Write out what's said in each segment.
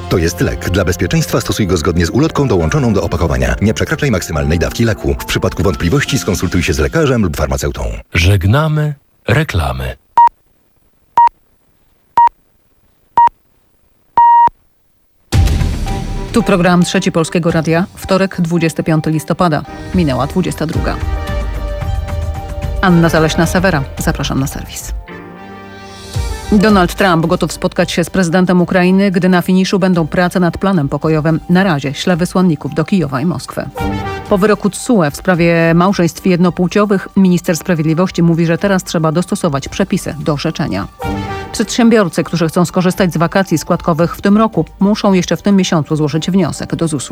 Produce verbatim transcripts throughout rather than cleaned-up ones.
To jest lek. Dla bezpieczeństwa stosuj go zgodnie z ulotką dołączoną do opakowania. Nie przekraczaj maksymalnej dawki leku. W przypadku wątpliwości skonsultuj się z lekarzem lub farmaceutą. Żegnamy reklamy. Tu program Trzeci Polskiego Radia. Wtorek, dwudziestego piątego listopada. Minęła dwudziesta druga. Anna Zaleśna-Sewera. Zapraszam na serwis. Donald Trump gotów spotkać się z prezydentem Ukrainy, gdy na finiszu będą prace nad planem pokojowym. Na razie śle wysłanników do Kijowa i Moskwy. Po wyroku T S U E w sprawie małżeństw jednopłciowych minister sprawiedliwości mówi, że teraz trzeba dostosować przepisy do orzeczenia. Przedsiębiorcy, którzy chcą skorzystać z wakacji składkowych w tym roku, muszą jeszcze w tym miesiącu złożyć wniosek do zusu.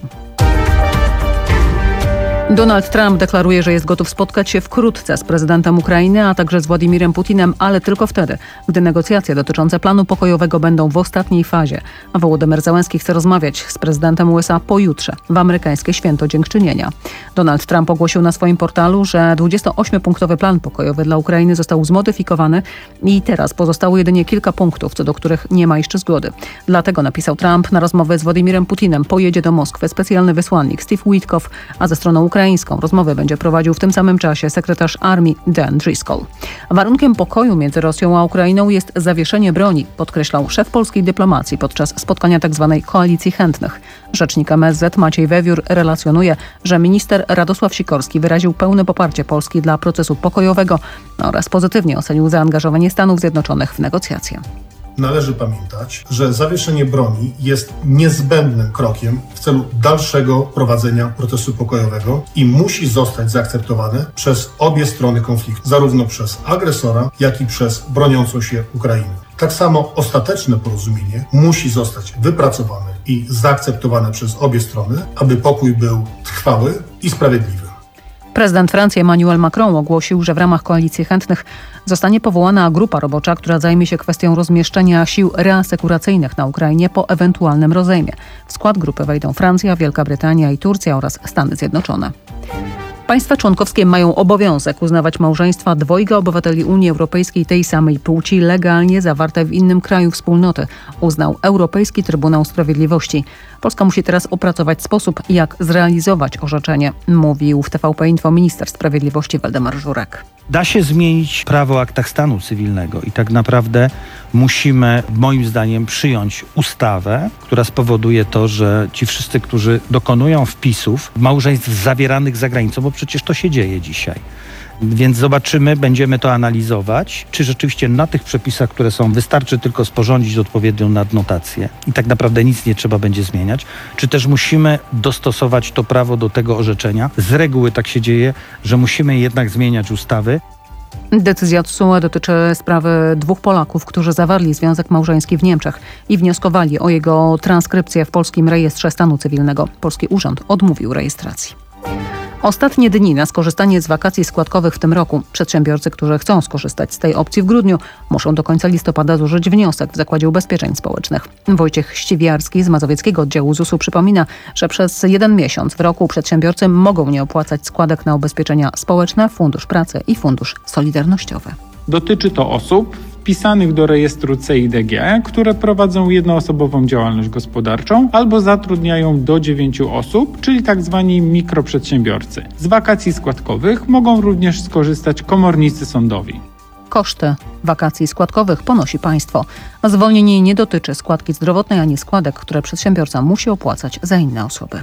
Donald Trump deklaruje, że jest gotów spotkać się wkrótce z prezydentem Ukrainy, a także z Władimirem Putinem, ale tylko wtedy, gdy negocjacje dotyczące planu pokojowego będą w ostatniej fazie. A Wołodymyr Zełenski chce rozmawiać z prezydentem U S A pojutrze, w amerykańskie święto Dziękczynienia. Donald Trump ogłosił na swoim portalu, że dwudziestoośmiopunktowy plan pokojowy dla Ukrainy został zmodyfikowany i teraz pozostało jedynie kilka punktów, co do których nie ma jeszcze zgody. Dlatego, napisał Trump, na rozmowę z Władimirem Putinem pojedzie do Moskwy specjalny wysłannik Steve Witkoff, a ze stroną ukraińską rozmowę będzie prowadził w tym samym czasie sekretarz armii Dan Driscoll. Warunkiem pokoju między Rosją a Ukrainą jest zawieszenie broni, podkreślał szef polskiej dyplomacji podczas spotkania tzw. koalicji chętnych. Rzecznik M S Z Maciej Wewiór relacjonuje, że minister Radosław Sikorski wyraził pełne poparcie Polski dla procesu pokojowego oraz pozytywnie ocenił zaangażowanie Stanów Zjednoczonych w negocjacje. Należy pamiętać, że zawieszenie broni jest niezbędnym krokiem w celu dalszego prowadzenia procesu pokojowego i musi zostać zaakceptowane przez obie strony konfliktu, zarówno przez agresora, jak i przez broniącą się Ukrainę. Tak samo ostateczne porozumienie musi zostać wypracowane i zaakceptowane przez obie strony, aby pokój był trwały i sprawiedliwy. Prezydent Francji Emmanuel Macron ogłosił, że w ramach koalicji chętnych zostanie powołana grupa robocza, która zajmie się kwestią rozmieszczenia sił reasekuracyjnych na Ukrainie po ewentualnym rozejmie. W skład grupy wejdą Francja, Wielka Brytania i Turcja oraz Stany Zjednoczone. Państwa członkowskie mają obowiązek uznawać małżeństwa dwojga obywateli Unii Europejskiej tej samej płci legalnie zawarte w innym kraju wspólnoty, uznał Europejski Trybunał Sprawiedliwości. Polska musi teraz opracować sposób, jak zrealizować orzeczenie, mówił w T V P Info minister sprawiedliwości Waldemar Żurek. Da się zmienić prawo o aktach stanu cywilnego i tak naprawdę musimy, moim zdaniem, przyjąć ustawę, która spowoduje to, że ci wszyscy, którzy dokonują wpisów małżeństw zawieranych za granicą, bo przecież to się dzieje dzisiaj. Więc zobaczymy, będziemy to analizować, czy rzeczywiście na tych przepisach, które są, wystarczy tylko sporządzić odpowiednią nadnotację i tak naprawdę nic nie trzeba będzie zmieniać, czy też musimy dostosować to prawo do tego orzeczenia. Z reguły tak się dzieje, że musimy jednak zmieniać ustawy. Decyzja T S U E dotyczy sprawy dwóch Polaków, którzy zawarli związek małżeński w Niemczech i wnioskowali o jego transkrypcję w polskim rejestrze stanu cywilnego. Polski urząd odmówił rejestracji. Ostatnie dni na skorzystanie z wakacji składkowych w tym roku. Przedsiębiorcy, którzy chcą skorzystać z tej opcji w grudniu, muszą do końca listopada złożyć wniosek w Zakładzie Ubezpieczeń Społecznych. Wojciech Ściwiarski z Mazowieckiego Oddziału Z U S-u przypomina, że przez jeden miesiąc w roku przedsiębiorcy mogą nie opłacać składek na ubezpieczenia społeczne, Fundusz Pracy i Fundusz Solidarnościowy. Dotyczy to osób wpisanych do rejestru C I D G, które prowadzą jednoosobową działalność gospodarczą albo zatrudniają do dziewięciu osób, czyli tak zwani mikroprzedsiębiorcy. Z wakacji składkowych mogą również skorzystać komornicy sądowi. Koszty wakacji składkowych ponosi państwo. Zwolnienie nie dotyczy składki zdrowotnej ani składek, które przedsiębiorca musi opłacać za inne osoby.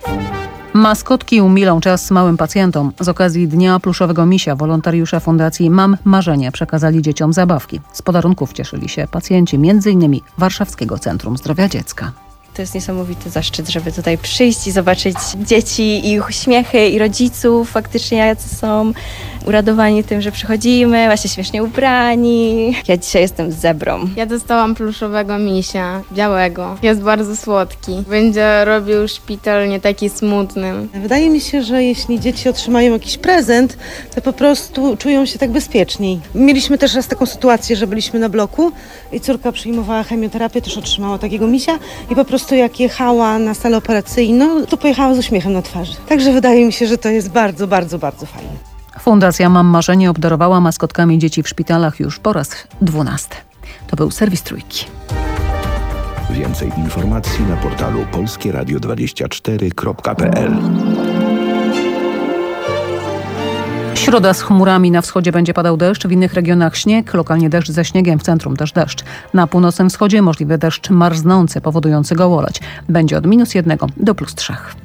Maskotki umilą czas małym pacjentom. Z okazji Dnia Pluszowego Misia wolontariusze Fundacji Mam Marzenie przekazali dzieciom zabawki. Z podarunków cieszyli się pacjenci między innymi Warszawskiego Centrum Zdrowia Dziecka. To jest niesamowity zaszczyt, żeby tutaj przyjść i zobaczyć dzieci, ich uśmiechy i rodziców faktycznie jacy są uradowani tym, że przychodzimy, właśnie śmiesznie ubrani. Ja dzisiaj jestem z zebrą. Ja dostałam pluszowego misia, białego. Jest bardzo słodki. Będzie robił szpital nie taki smutny. Wydaje mi się, że jeśli dzieci otrzymają jakiś prezent, to po prostu czują się tak bezpieczniej. Mieliśmy też raz taką sytuację, że byliśmy na bloku i córka przyjmowała chemioterapię, też otrzymała takiego misia i po prostu jak jechała na salę operacyjną, to pojechała z uśmiechem na twarzy. Także wydaje mi się, że to jest bardzo, bardzo, bardzo fajne. Fundacja Mam Marzenie obdarowała maskotkami dzieci w szpitalach już po raz dwunasty. To był serwis Trójki. Więcej informacji na portalu polskie radio dwadzieścia cztery kropka p l. Środa z chmurami, na wschodzie będzie padał deszcz, w innych regionach śnieg, lokalnie deszcz ze śniegiem, w centrum też deszcz. Na północnym wschodzie możliwy deszcz marznący, powodujący gołoleć. Będzie od minus jednego do plus trzech.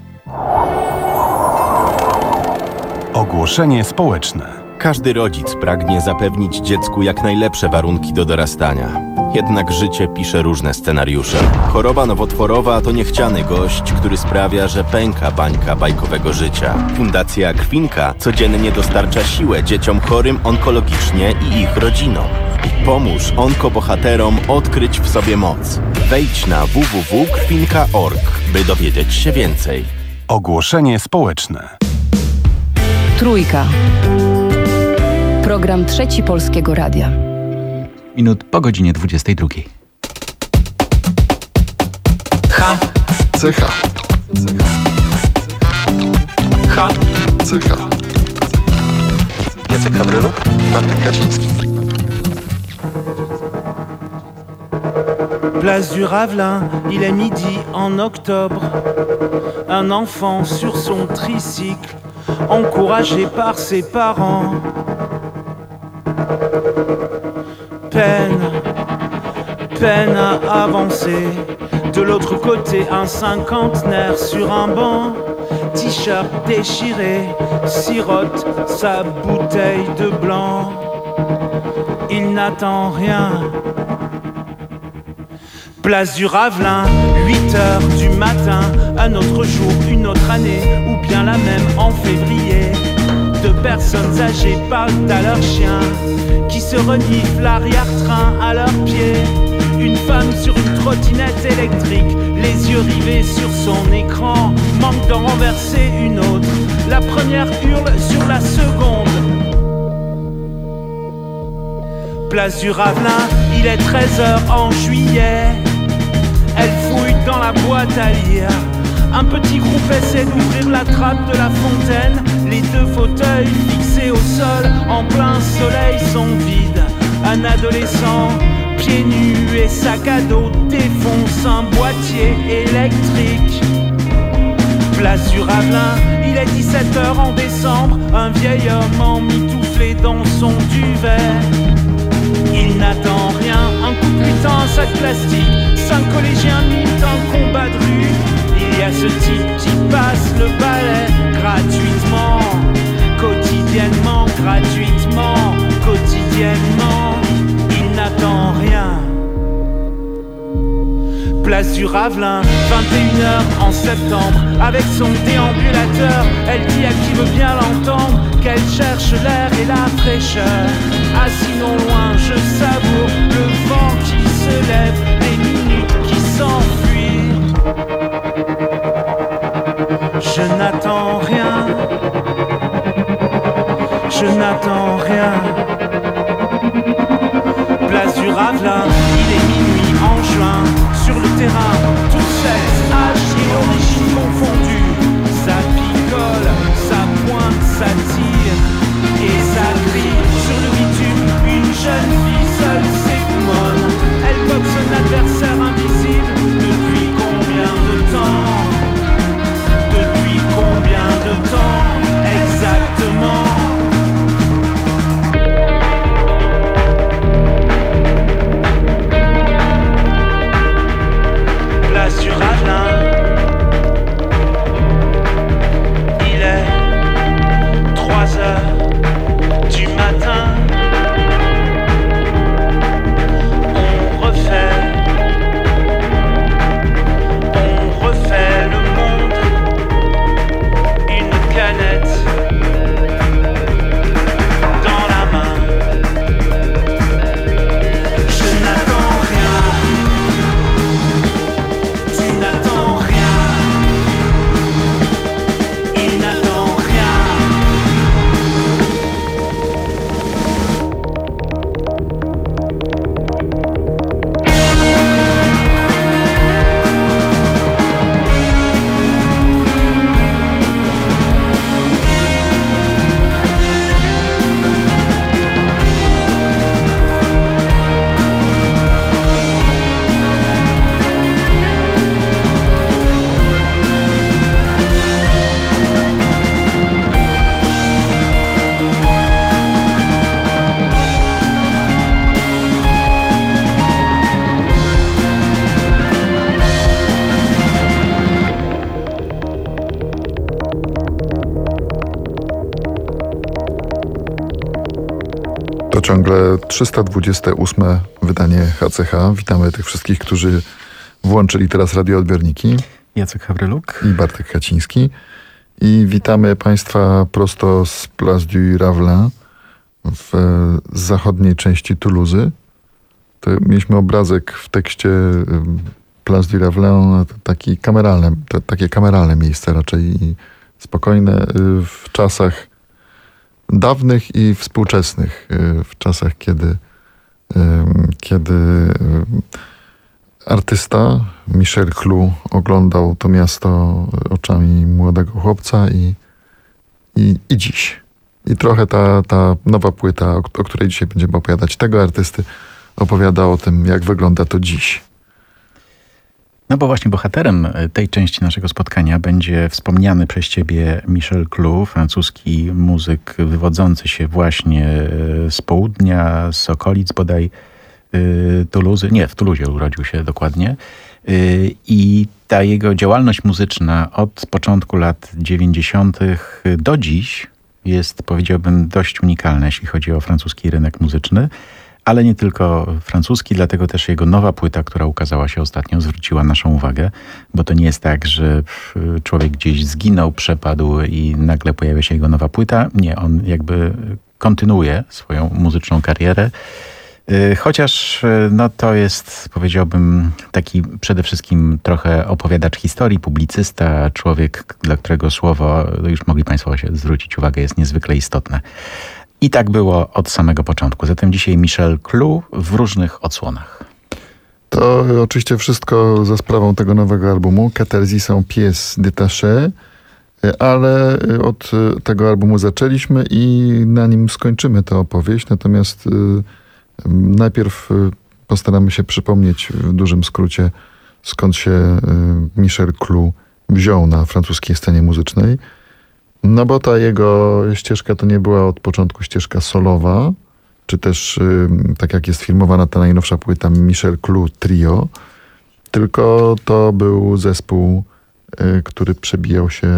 Ogłoszenie społeczne. Każdy rodzic pragnie zapewnić dziecku jak najlepsze warunki do dorastania. Jednak życie pisze różne scenariusze. Choroba nowotworowa to niechciany gość, który sprawia, że pęka bańka bajkowego życia. Fundacja Krwinka codziennie dostarcza siłę dzieciom chorym onkologicznie i ich rodzinom. Pomóż onkobohaterom odkryć w sobie moc. Wejdź na w w w kropka krwinka kropka org, by dowiedzieć się więcej. Ogłoszenie społeczne. Trójka. Program Trzeci Polskiego Radia. Minut po godzinie dwudziestej drugiej. H. Cecha. H. Cecha. Jacek Hawryluk, Martin Kaczyński. Place du Ravelin, il est midi en octobre. Un enfant sur son tricycle, encouragé par ses parents. Peine, peine à avancer. De l'autre côté, un cinquantenaire sur un banc. T-shirt déchiré, sirote sa bouteille de blanc. Il n'attend rien. Place du Ravelin, huit heures du matin. Un autre jour, une autre année, ou bien la même en février. Deux personnes âgées parlent à leur chien, qui se renifle l'arrière-train à leurs pieds. Une femme sur une trottinette électrique, les yeux rivés sur son écran, manque d'en renverser une autre. La première hurle sur la seconde. Place du Ravelin, il est treize heures en juillet. Elle fouille dans la boîte à lire. Un petit groupe essaie d'ouvrir la trappe de la fontaine. Les deux fauteuils fixés au sol en plein soleil sont vides. Un adolescent, pieds nus et sac à dos, défonce un boîtier électrique. Place du Ravelin, il est dix-sept heures en décembre. Un vieil homme emmitouflé dans son duvet. Il n'attend rien, un coup de putain, un sac plastique. Cinq collégiens militent un combat de rue. Il y a ce type qui passe le balai gratuitement, quotidiennement, gratuitement, quotidiennement. Il n'attend rien. Place du Ravelin, vingt et une heures en septembre. Avec son déambulateur, elle dit à qui veut bien l'entendre qu'elle cherche l'air et la fraîcheur. Assis non loin, je savoure le vent qui se lève, les minutes qui s'enfuient. Je n'attends rien. Je n'attends rien. Place du Ravelin, il est minuit en juin. Sur le terrain, tout sexe, âge et origine confondues. Ça picole, ça pointe, ça tire et ça crie. Sur le bitume, une jeune fille seule s'écoumonne. Elle boxe un adversaire invisible. Depuis combien de temps? Depuis combien de temps exactement? ciągle trzysta dwudzieste ósme wydanie H C H. Witamy tych wszystkich, którzy włączyli teraz radioodbiorniki. Jacek Hawryluk i Bartek Kaciński. I witamy Państwa prosto z Place du Ravelin w z zachodniej części Toulouse. To mieliśmy obrazek w tekście Place du Ravelin, taki kameralne, to, takie kameralne miejsce raczej i spokojne w czasach dawnych i współczesnych, w czasach, kiedy, kiedy artysta Michel Clou oglądał to miasto oczami młodego chłopca i, i, i dziś. I trochę ta, ta nowa płyta, o, o której dzisiaj będziemy opowiadać, tego artysty opowiada o tym, jak wygląda to dziś. No bo właśnie bohaterem tej części naszego spotkania będzie wspomniany przez ciebie Michel Clou, francuski muzyk wywodzący się właśnie z południa, z okolic bodaj Toulouse. Nie, w Toulouse urodził się dokładnie. I ta jego działalność muzyczna od początku lat dziewięćdziesiątych do dziś jest, powiedziałbym, dość unikalna, jeśli chodzi o francuski rynek muzyczny. Ale nie tylko francuski, dlatego też jego nowa płyta, która ukazała się ostatnio, zwróciła naszą uwagę, bo to nie jest tak, że człowiek gdzieś zginął, przepadł i nagle pojawia się jego nowa płyta. Nie, on jakby kontynuuje swoją muzyczną karierę. Chociaż no, to jest, powiedziałbym, taki przede wszystkim trochę opowiadacz historii, publicysta, człowiek, dla którego słowo, już mogli Państwo się zwrócić uwagę, jest niezwykle istotne. I tak było od samego początku. Zatem dzisiaj Michel Clou w różnych odsłonach. To oczywiście wszystko za sprawą tego nowego albumu Catharsis sont pièces détachées, ale od tego albumu zaczęliśmy i na nim skończymy tę opowieść. Natomiast najpierw postaramy się przypomnieć w dużym skrócie, skąd się Michel Clou wziął na francuskiej scenie muzycznej. No bo ta jego ścieżka to nie była od początku ścieżka solowa, czy też tak jak jest filmowana ta najnowsza płyta Michel Clou Trio, tylko to był zespół, który przebijał się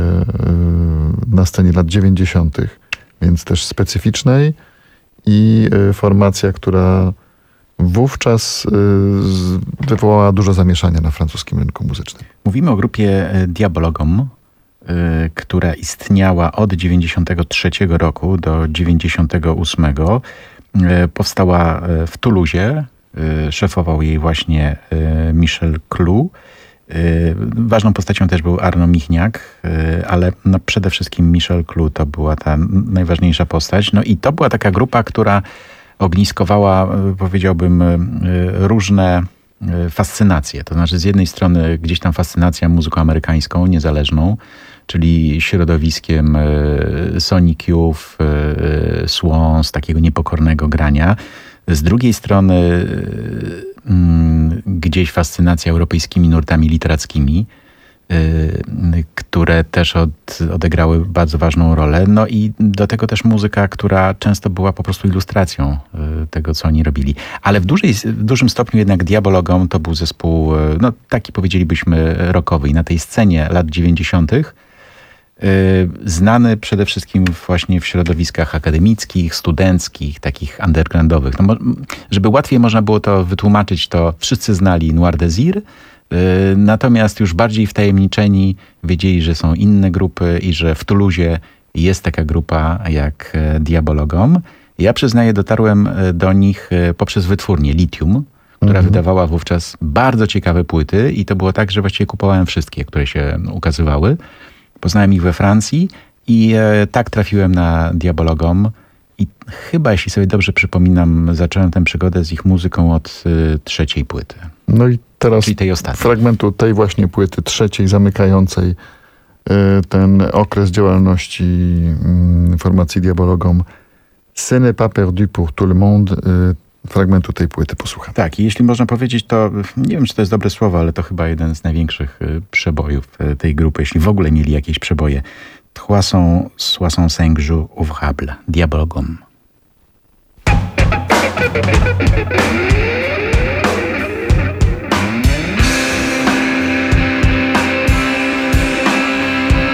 na scenie lat dziewięćdziesiątych, więc też specyficznej i formacja, która wówczas wywołała dużo zamieszania na francuskim rynku muzycznym. Mówimy o grupie Diabologum, która istniała od dziewięćdziesiątego trzeciego roku do dziewięćdziesiątego ósmego. Powstała w Toulouse. Szefował jej właśnie Michel Clou. Ważną postacią też był Arnaud Michniak, ale no przede wszystkim Michel Clou to była ta najważniejsza postać. No i to była taka grupa, która ogniskowała, powiedziałbym, różne fascynacje. To znaczy z jednej strony gdzieś tam fascynacja muzyką amerykańską, niezależną, czyli środowiskiem Sonic Youth, Swans, takiego niepokornego grania. Z drugiej strony gdzieś fascynacja europejskimi nurtami literackimi, które też od, odegrały bardzo ważną rolę. No i do tego też muzyka, która często była po prostu ilustracją tego, co oni robili. Ale w, dużej, w dużym stopniu jednak Diabologum to był zespół, no taki powiedzielibyśmy rockowy. I na tej scenie lat dziewięćdziesiątych znany przede wszystkim właśnie w środowiskach akademickich, studenckich, takich undergroundowych. No, żeby łatwiej można było to wytłumaczyć, to wszyscy znali Noir Désir, natomiast już bardziej wtajemniczeni wiedzieli, że są inne grupy i że w Toulouse jest taka grupa jak Diabologum. Ja przyznaję, dotarłem do nich poprzez wytwórnię Lithium, która mhm. wydawała wówczas bardzo ciekawe płyty i to było tak, że właściwie kupowałem wszystkie, które się ukazywały. Poznałem ich we Francji i e, tak trafiłem na Diabologum i chyba, jeśli sobie dobrze przypominam, zacząłem tę przygodę z ich muzyką od y, trzeciej płyty. No i teraz czyli tej ostatniej. Fragmentu tej właśnie płyty trzeciej, zamykającej y, ten okres działalności y, formacji Diabologum. Ce n'est pas perdu pour tout le monde. Y, fragmentu tej płyty posłucham. Tak, i jeśli można powiedzieć, to nie wiem, czy to jest dobre słowo, ale to chyba jeden z największych y, przebojów y, tej grupy, jeśli w ogóle mieli jakieś przeboje. Trois cent soixante-cinq jours ouvrables, Diabologum.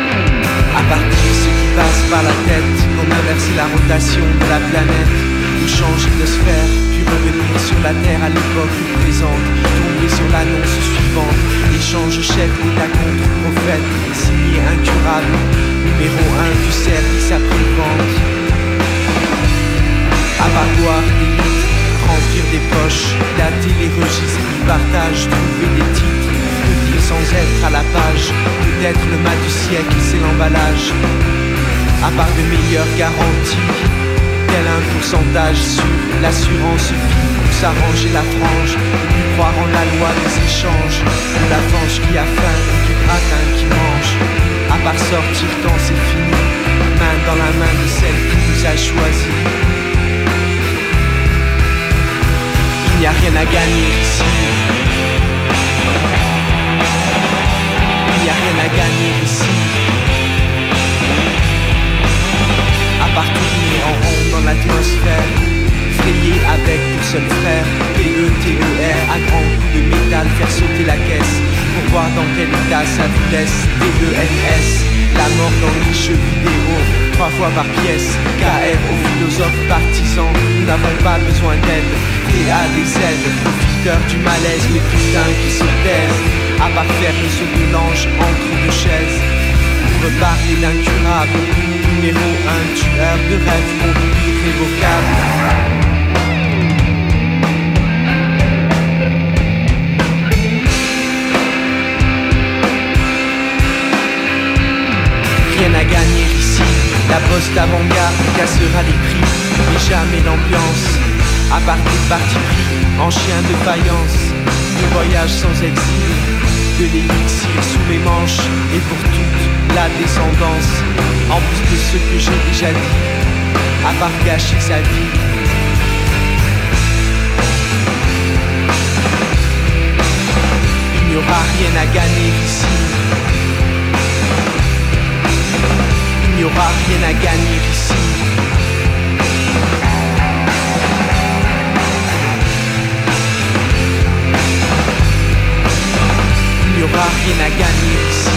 À partir de ce qui passe par la tête, on inverse la rotation de la planète. changer de sphère, puis revenir sur la terre à l'époque présente, tomber sur l'annonce suivante, échange chef d'État contre prophète, signé incurable, numéro un du service après-vente. Abattoir des litres, remplir des poches, dater les registres du partage, trouver des titres, le dire sans être à la page, peut-être le mal du siècle, c'est l'emballage. À part de meilleures garanties, tel un pourcentage sur l'assurance vie, pour s'arranger la frange, et plus croire en la loi des échanges, de la fange qui a faim et du gratin qui mange. À part sortir quand c'est fini, main dans la main de celle qui nous a choisis. Il n'y a rien à gagner ici. Il n'y a rien à gagner ici. À part tourner en rond dans l'atmosphère, frayer avec pour seul frère, P E T E R, à grands coups de métal, faire sauter la caisse, pour voir dans quel état ça vous laisse. D E N S, la mort dans les jeux vidéo, trois fois par pièce. K R aux philosophes partisans, nous n'avons pas besoin d'aide. T A D Z, profiteurs du malaise, les putains qui se taisent, à part faire le saut de l'ange entre deux chaises. Pour reparler d'incurable, numéro un, tueur de rêve, mon irrévocable. Rien à gagner ici, la bosse d'avant-garde cassera les prix, mais jamais l'ambiance. À part des partis pris en chien de faïence, le voyage sans exil, de l'élixir sous mes manches, et pour toute la descendance, en plus de ce que j'ai déjà dit, à part gâcher sa vie. Il n'y aura rien à gagner ici. Il n'y aura rien à gagner ici. Il n'y aura rien à gagner ici.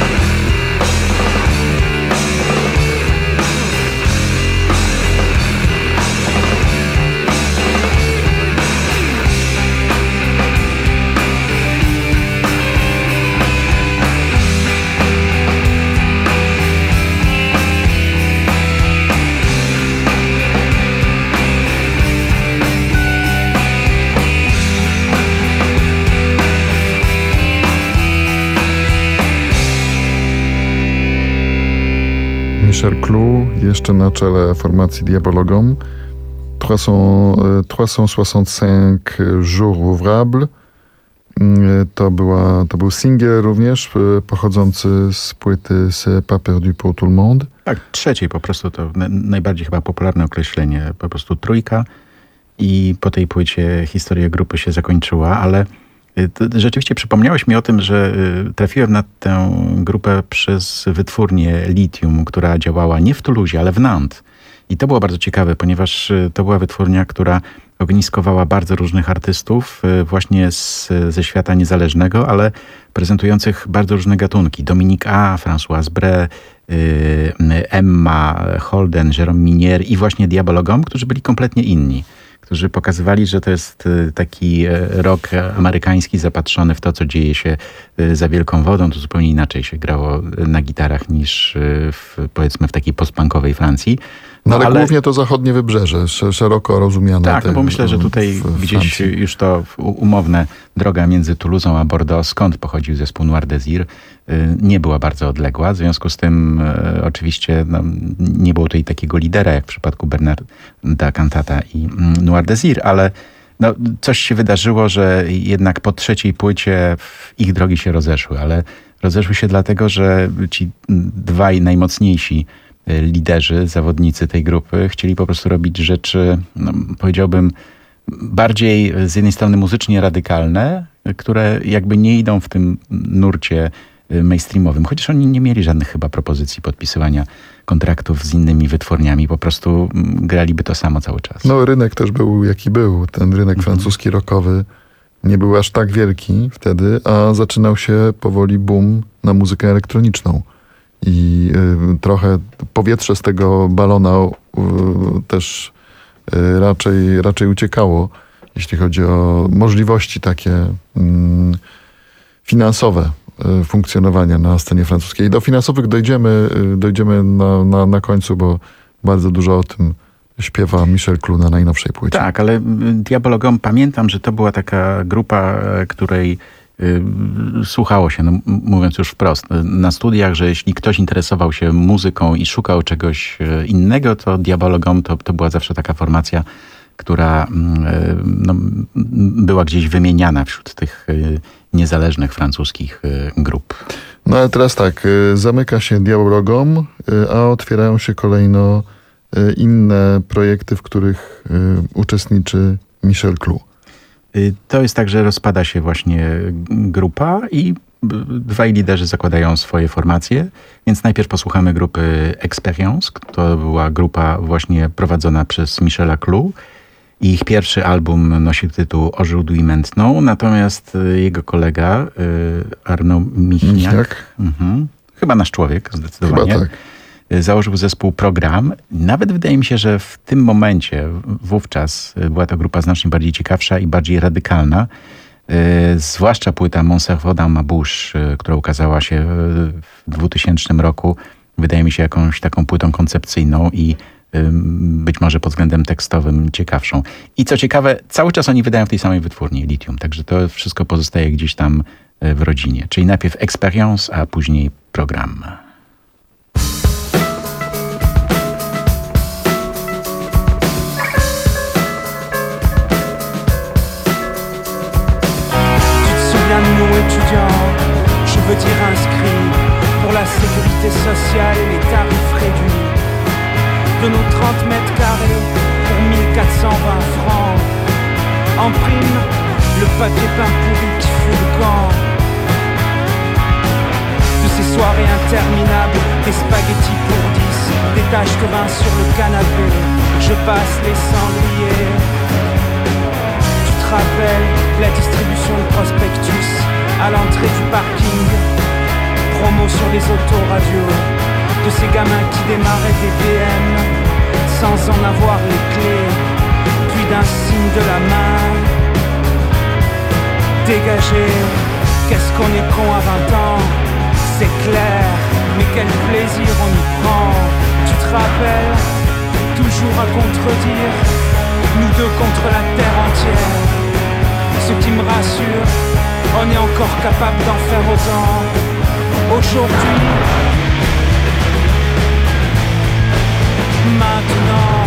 Michel Clou, jeszcze na czele formacji Diabologum. trois cent soixante-cinq jours ouvrables. To, była, to był singiel również pochodzący z płyty C'est pas perdu pour tout le monde. Tak, trzeciej po prostu to najbardziej chyba popularne określenie, po prostu trójka i po tej płycie historia grupy się zakończyła, ale rzeczywiście przypomniałeś mi o tym, że trafiłem na tę grupę przez wytwórnię Lithium, która działała nie w Toulouse, ale w Nantes. I to było bardzo ciekawe, ponieważ to była wytwórnia, która ogniskowała bardzo różnych artystów właśnie z, ze świata niezależnego, ale prezentujących bardzo różne gatunki. Dominique A, Françoise Bray, Emma Holden, Jérôme Minière i właśnie Diabologum, którzy byli kompletnie inni. Którzy pokazywali, że to jest taki rock amerykański zapatrzony w to, co dzieje się za wielką wodą. To zupełnie inaczej się grało na gitarach niż w, powiedzmy w takiej postpunkowej Francji. No, no ale, ale głównie to zachodnie wybrzeże, szeroko rozumiane. Tak, no bo myślę, że tutaj w, w gdzieś Francji. Już to umowne droga między Toulousą a Bordeaux, skąd pochodził zespół Noir Désir, nie była bardzo odległa. W związku z tym e, oczywiście no, nie było tutaj takiego lidera, jak w przypadku Bernarda Cantata i mm, Noir Désir, ale no, coś się wydarzyło, że jednak po trzeciej płycie ich drogi się rozeszły, ale rozeszły się dlatego, że ci dwaj najmocniejsi liderzy, zawodnicy tej grupy chcieli po prostu robić rzeczy, no, powiedziałbym, bardziej z jednej strony muzycznie radykalne, które jakby nie idą w tym nurcie mainstreamowym, chociaż oni nie mieli żadnych chyba propozycji podpisywania kontraktów z innymi wytwórniami, po prostu graliby to samo cały czas. No rynek też był jaki był, ten rynek mhm. francuski rockowy nie był aż tak wielki wtedy, a zaczynał się powoli boom na muzykę elektroniczną. I y, trochę powietrze z tego balona y, też y, raczej, raczej uciekało, jeśli chodzi o możliwości takie mm, finansowe y, funkcjonowania na scenie francuskiej. Do finansowych dojdziemy, y, dojdziemy na, na, na końcu, bo bardzo dużo o tym śpiewa Michel Clou na najnowszej płycie. Tak, ale Diabologum, pamiętam, że to była taka grupa, której y, słuchało się, no, mówiąc już wprost, na studiach, że jeśli ktoś interesował się muzyką i szukał czegoś innego, to Diabologum to, to była zawsze taka formacja, która y, no, była gdzieś wymieniana wśród tych y, niezależnych francuskich y, grup. No ale teraz tak, y, zamyka się Diabologum, y, a otwierają się kolejno inne projekty, w których y, uczestniczy Michel Clou. To jest tak, że rozpada się właśnie grupa i dwaj liderzy zakładają swoje formacje, więc najpierw posłuchamy grupy Experience. To była grupa właśnie prowadzona przez Michela Clou. Ich pierwszy album nosi tytuł Aujourd'hui Maintenant, natomiast jego kolega Arnaud Michniak, Michniak. Mhm, chyba nasz człowiek zdecydowanie, chyba tak. Założył zespół Program. Nawet wydaje mi się, że w tym momencie, wówczas była to grupa znacznie bardziej ciekawsza i bardziej radykalna. Yy, zwłaszcza płyta Mon cerveau dans ma bouche, yy, która ukazała się w dwutysięcznym roku, wydaje mi się jakąś taką płytą koncepcyjną i yy, być może pod względem tekstowym ciekawszą. I co ciekawe, cały czas oni wydają w tej samej wytwórni, Lithium, także to wszystko pozostaje gdzieś tam yy, w rodzinie. Czyli najpierw Experience, a później Program. Nous étudiants, je veux dire inscrits pour la sécurité sociale et les tarifs réduits de nos trente mètres carrés pour mille quatre cent vingt francs. En prime, le papier peint pourri qui fout le camp. De ces soirées interminables, des spaghettis pour dix, des taches de vin sur le canapé, je passe les cendriers. Rappelle la distribution de prospectus à l'entrée du parking, promo sur les autoradios de ces gamins qui démarraient des B M sans en avoir les clés, puis d'un signe de la main dégagé. Qu'est-ce qu'on est con à vingt ans, c'est clair, mais quel plaisir on y prend. Tu te rappelles, toujours à contredire, nous deux contre la terre entière. Ce qui me rassure, on est encore capable d'en faire autant. Aujourd'hui, maintenant.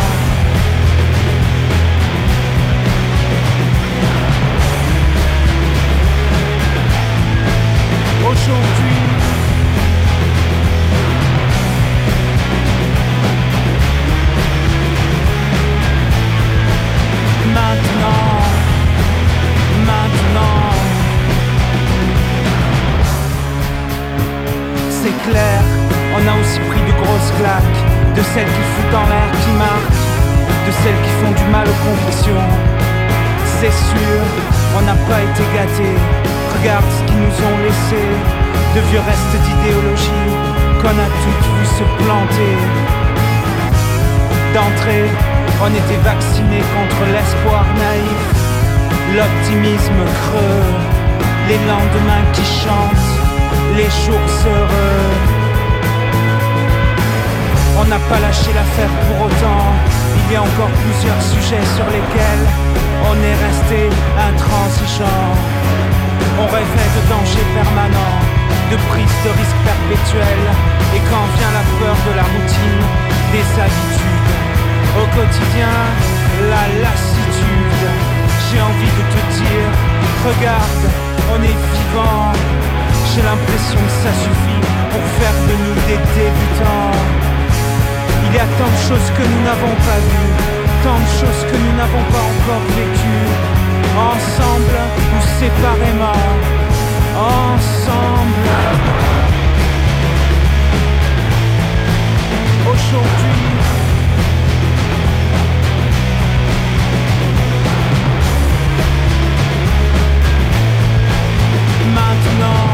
Aujourd'hui, maintenant. Maintenant, c'est clair, on a aussi pris de grosses claques, de celles qui foutent en l'air, qui marquent, de celles qui font du mal aux convictions. C'est sûr, on n'a pas été gâtés, regarde ce qu'ils nous ont laissé, de vieux restes d'idéologie qu'on a toutes vu se planter. D'entrée, on était vaccinés contre l'espoir naïf, l'optimisme creux, les lendemains qui chantent, les jours heureux. On n'a pas lâché l'affaire pour autant, il y a encore plusieurs sujets sur lesquels on est resté intransigeant. On rêvait de dangers permanents, de prise de risques perpétuels, et quand vient la peur de la routine, des habitudes, au quotidien, la lassitude. J'ai envie de te dire, regarde, on est vivant. J'ai l'impression que ça suffit pour faire de nous des débutants. Il y a tant de choses que nous n'avons pas vues, tant de choses que nous n'avons pas encore vécues. Ensemble ou séparément, ensemble. Aujourd'hui, maintenant.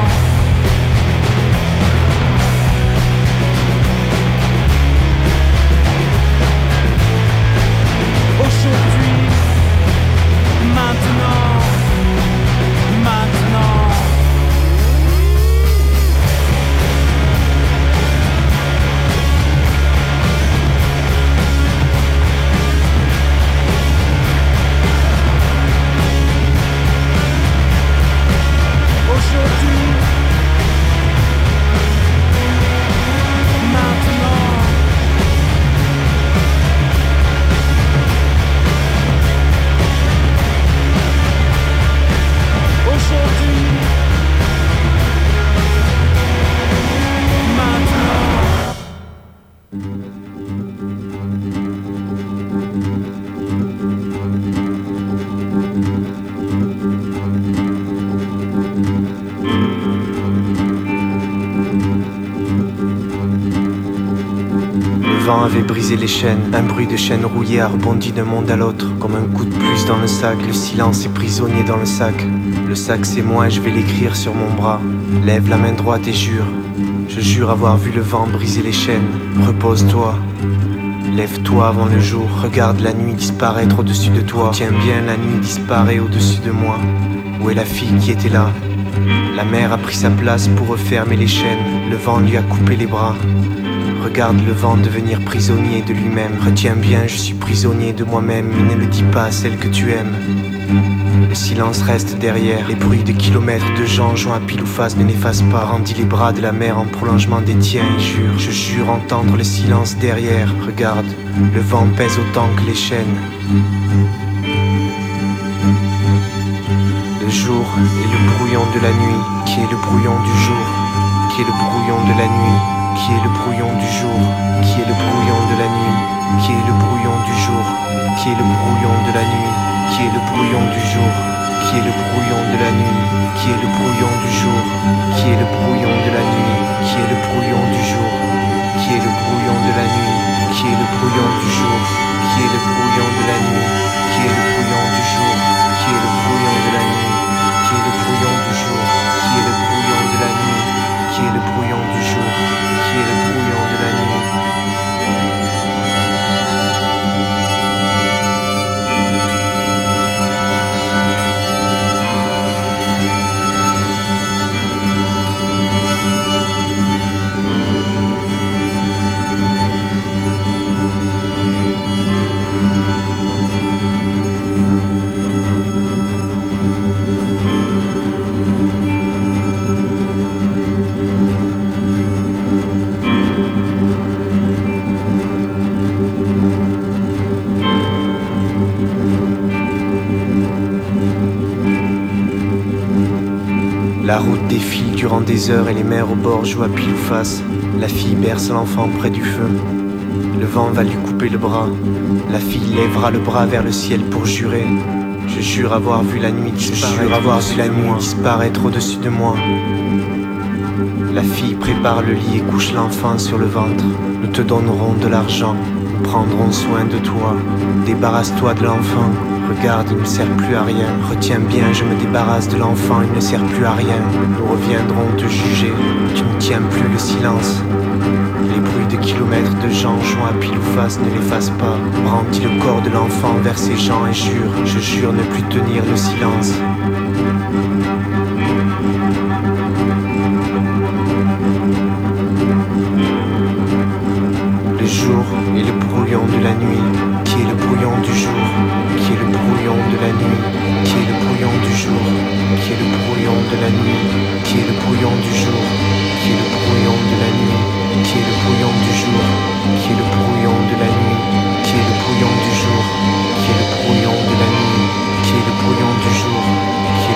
vent avait brisé les chaînes. Un bruit de chaîne rouillée a rebondi d'un monde à l'autre. Comme un coup de plus dans le sac, le silence est prisonnier dans le sac. Le sac c'est moi, je vais l'écrire sur mon bras. Lève la main droite et jure. Je jure avoir vu le vent briser les chaînes. Repose-toi. Lève-toi avant le jour, regarde la nuit disparaître au-dessus de toi. Tiens bien, la nuit disparaît au-dessus de moi. Où est la fille qui était là? La mer a pris sa place pour refermer les chaînes. Le vent lui a coupé les bras. Regarde le vent devenir prisonnier de lui-même. Retiens bien, je suis prisonnier de moi-même. Mais ne le dis pas à celle que tu aimes. Le silence reste derrière. Les bruits de kilomètres de gens joints à pile ou face ne n'effacent pas. Rendis les bras de la mer en prolongement des tiens et jure. Je jure entendre le silence derrière. Regarde, le vent pèse autant que les chaînes. Le jour est le brouillon de la nuit, qui est le brouillon du jour, qui est le brouillon de la nuit, qui est le brouillon du jour, qui est le brouillon de la nuit, qui est le brouillon du jour, qui est le brouillon de la nuit, qui est le brouillon du jour, qui est le brouillon de la nuit, qui est le brouillon du jour, qui est le brouillon de la nuit, qui est le brouillon du jour, qui est le brouillon de la nuit, qui est le brouillon du jour, qui est le brouillon de la nuit, qui est le brouillon du jour, qui est le brouillon de la nuit, qui est le brouillon du jour, qui est le brouillon de la nuit, qui est le brouillon du jour, qui est le brouillon de la nuit. La route défile durant des heures et les mères au bord jouent à pile ou face. La fille berce l'enfant près du feu. Le vent va lui couper le bras. La fille lèvera le bras vers le ciel pour jurer. Je jure avoir vu la nuit disparaître, je jure avoir vu la nuit disparaître au-dessus de moi. La fille prépare le lit et couche l'enfant sur le ventre. Nous te donnerons de l'argent, nous prendrons soin de toi. Débarrasse-toi de l'enfant. Regarde, il ne sert plus à rien. Retiens bien, je me débarrasse de l'enfant, il ne sert plus à rien. Nous reviendrons te juger, tu ne tiens plus le silence. Les bruits de kilomètres de gens jouant à pile ou face ne l'effacent pas. Brandis le corps de l'enfant vers ces gens et jure, je jure ne plus tenir le silence. Le jour est le brouillon de la nuit, qui est le brouillon du jour, qui est le brouillon de la nuit, qui est le brouillon du jour, qui est le brouillon de la nuit, qui est le brouillon du jour, qui est le brouillon de la nuit, qui est le brouillon du jour, qui est le brouillon de la nuit, qui est le brouillon du jour, qui est le brouillon de la nuit, qui est le brouillon du jour, qui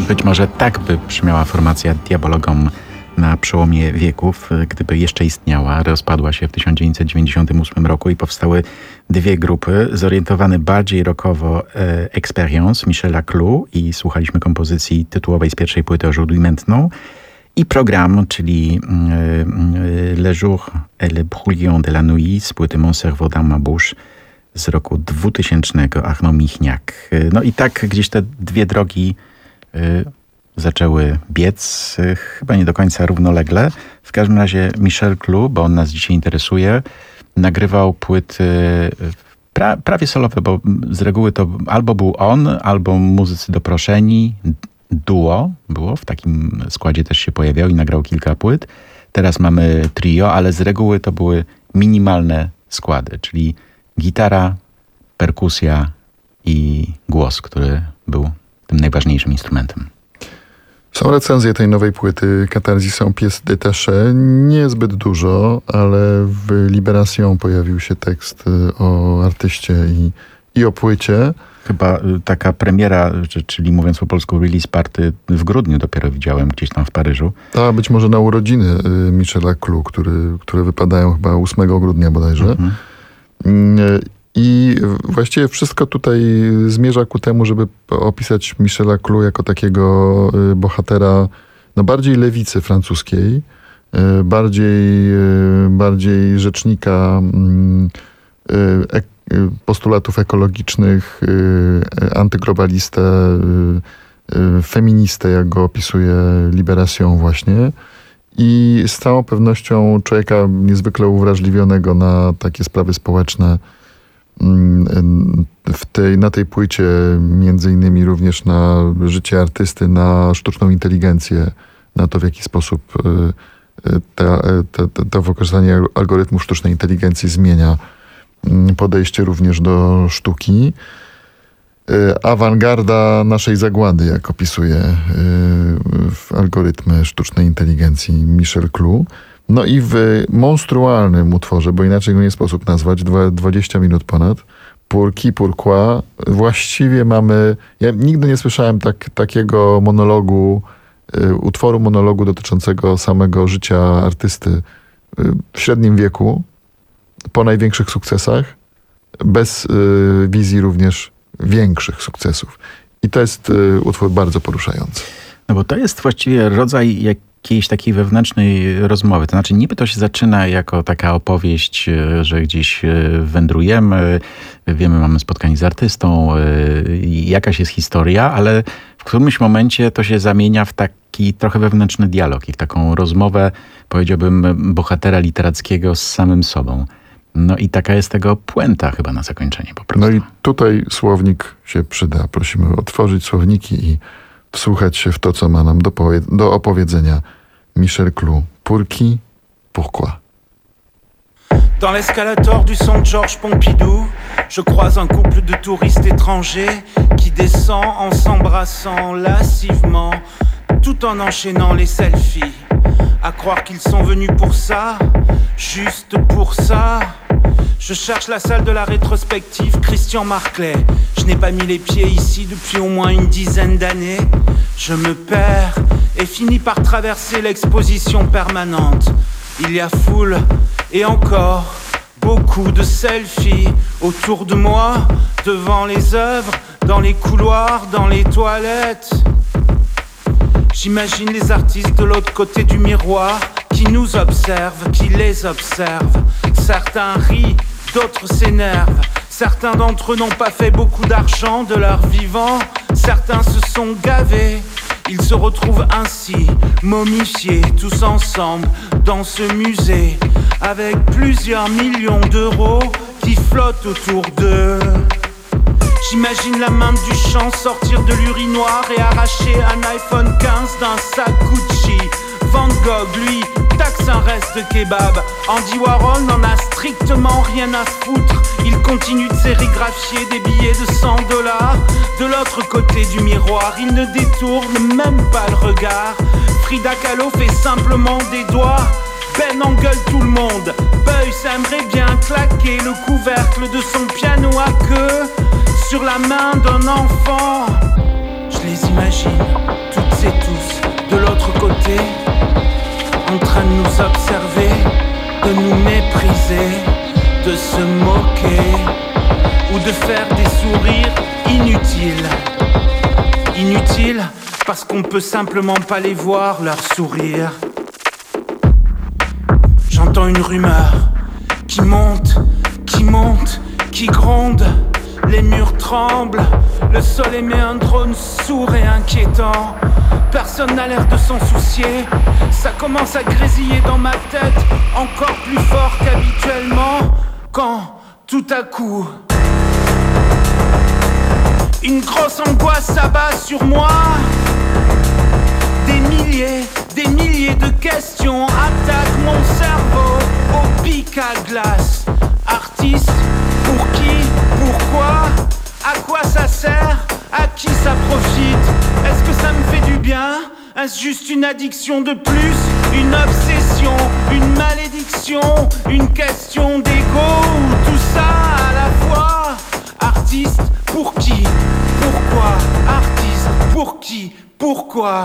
Być może tak by brzmiała formacja Diabologum na przełomie wieków, gdyby jeszcze istniała. Rozpadła się w tysiąc dziewięćset dziewięćdziesiątym ósmym roku i powstały dwie grupy, zorientowane bardziej rockowo e, Experience Michela Clou i słuchaliśmy kompozycji tytułowej z pierwszej płyty Aujourd'hui Maintenant i Program, czyli e, Le Jour et le Brouillon de la Nuit z płyty Mon Cerveau dans ma Bouche z roku dwutysięcznego, Arnaud Michniak. No i tak gdzieś te dwie drogi e, zaczęły biec, chyba nie do końca równolegle. W każdym razie Michel Clou, bo on nas dzisiaj interesuje, nagrywał płyty pra, prawie solowe, bo z reguły to albo był on, albo muzycy doproszeni. Duo było, w takim składzie też się pojawiał i nagrał kilka płyt. Teraz mamy trio, ale z reguły to były minimalne składy, czyli gitara, perkusja i głos, który był tym najważniejszym instrumentem. Są recenzje tej nowej płyty. Katarzys są pièces détachées. Niezbyt dużo, ale w Libération pojawił się tekst o artyście i, i o płycie. Chyba taka premiera, czyli mówiąc po polsku release party w grudniu dopiero widziałem gdzieś tam w Paryżu. A być może na urodziny Michela Clou, który, które wypadają chyba ósmego grudnia bodajże. Mhm. I właściwie wszystko tutaj zmierza ku temu, żeby opisać Michela Clou jako takiego bohatera no bardziej lewicy francuskiej, bardziej, bardziej rzecznika ek, postulatów ekologicznych, antyglobalistę, feministę, jak go opisuje Libération właśnie. I z całą pewnością człowieka niezwykle uwrażliwionego na takie sprawy społeczne. W tej, na tej płycie między innymi również na życie artysty, na sztuczną inteligencję, na to w jaki sposób ta, ta, ta, to wykorzystanie algorytmu sztucznej inteligencji zmienia podejście również do sztuki. Awangarda naszej zagłady, jak opisuje algorytmy sztucznej inteligencji Michel Clou. No i w monstrualnym utworze, bo inaczej go nie sposób nazwać, dwadzieścia minut ponad, Pour qui, pourquoi, właściwie mamy, ja nigdy nie słyszałem tak, takiego monologu, y, utworu monologu dotyczącego samego życia artysty y, w średnim wieku, po największych sukcesach, bez y, wizji również większych sukcesów. I to jest y, utwór bardzo poruszający. No bo to jest właściwie rodzaj jakiejś takiej wewnętrznej rozmowy. To znaczy niby to się zaczyna jako taka opowieść, że gdzieś wędrujemy, wiemy, mamy spotkanie z artystą, jakaś jest historia, ale w którymś momencie to się zamienia w taki trochę wewnętrzny dialog i w taką rozmowę, powiedziałbym, bohatera literackiego z samym sobą. No i taka jest tego puenta chyba na zakończenie po prostu. No i tutaj słownik się przyda. Prosimy otworzyć słowniki i wsłuchać się w to, co ma nam do, do opowiedzenia Michel Clou. Pour qui, pourquoi? Dans l'escalator du centre Georges Pompidou, je croise un couple de touristes étrangers qui descend en s'embrassant lascivement, tout en enchaînant les selfies. À croire qu'ils sont venus pour ça, juste pour ça. Je cherche la salle de la rétrospective Christian Marclay. Je n'ai pas mis les pieds ici depuis au moins une dizaine d'années. Je me perds et finis par traverser l'exposition permanente. Il y a foule et encore beaucoup de selfies autour de moi, devant les œuvres, dans les couloirs, dans les toilettes. J'imagine les artistes de l'autre côté du miroir qui nous observent, qui les observent. Certains rient, d'autres s'énervent. Certains d'entre eux n'ont pas fait beaucoup d'argent de leur vivant. Certains se sont gavés. Ils se retrouvent ainsi, momifiés, tous ensemble, dans ce musée, avec plusieurs millions d'euros qui flottent autour d'eux. J'imagine la main du champ sortir de l'urinoir et arracher un iPhone quinze d'un sac Gucci. Van Gogh, lui, taxe un reste de kebab. Andy Warhol n'en a strictement rien à foutre. Il continue de sérigraphier des billets de cent dollars. De l'autre côté du miroir, il ne détourne même pas le regard. Frida Kahlo fait simplement des doigts. Ben engueule tout le monde. Beuys aimerait bien claquer le couvercle de son piano à queue sur la main d'un enfant. Je les imagine, toutes et tous, de l'autre côté, en train de nous observer, de nous mépriser, de se moquer, ou de faire des sourires inutiles. Inutiles parce qu'on peut simplement pas les voir, leurs sourires. J'entends une rumeur qui monte, qui monte, qui gronde. Les murs tremblent, le sol émet un drone sourd et inquiétant. Personne n'a l'air de s'en soucier. Ça commence à grésiller dans ma tête, encore plus fort qu'habituellement. Quand, tout à coup, une grosse angoisse s'abat sur moi. Des milliers, des milliers de questions attaquent mon cerveau au pic à glace. Artiste, pour qui, pourquoi, à quoi ça sert, à qui ça profite? Est-ce que ça me fait du bien? Est-ce juste une addiction de plus? Une obsession, une malédiction, une question d'ego? Ou tout ça à la fois? Artiste, pour qui? Pourquoi? Artiste, pour qui? Pourquoi?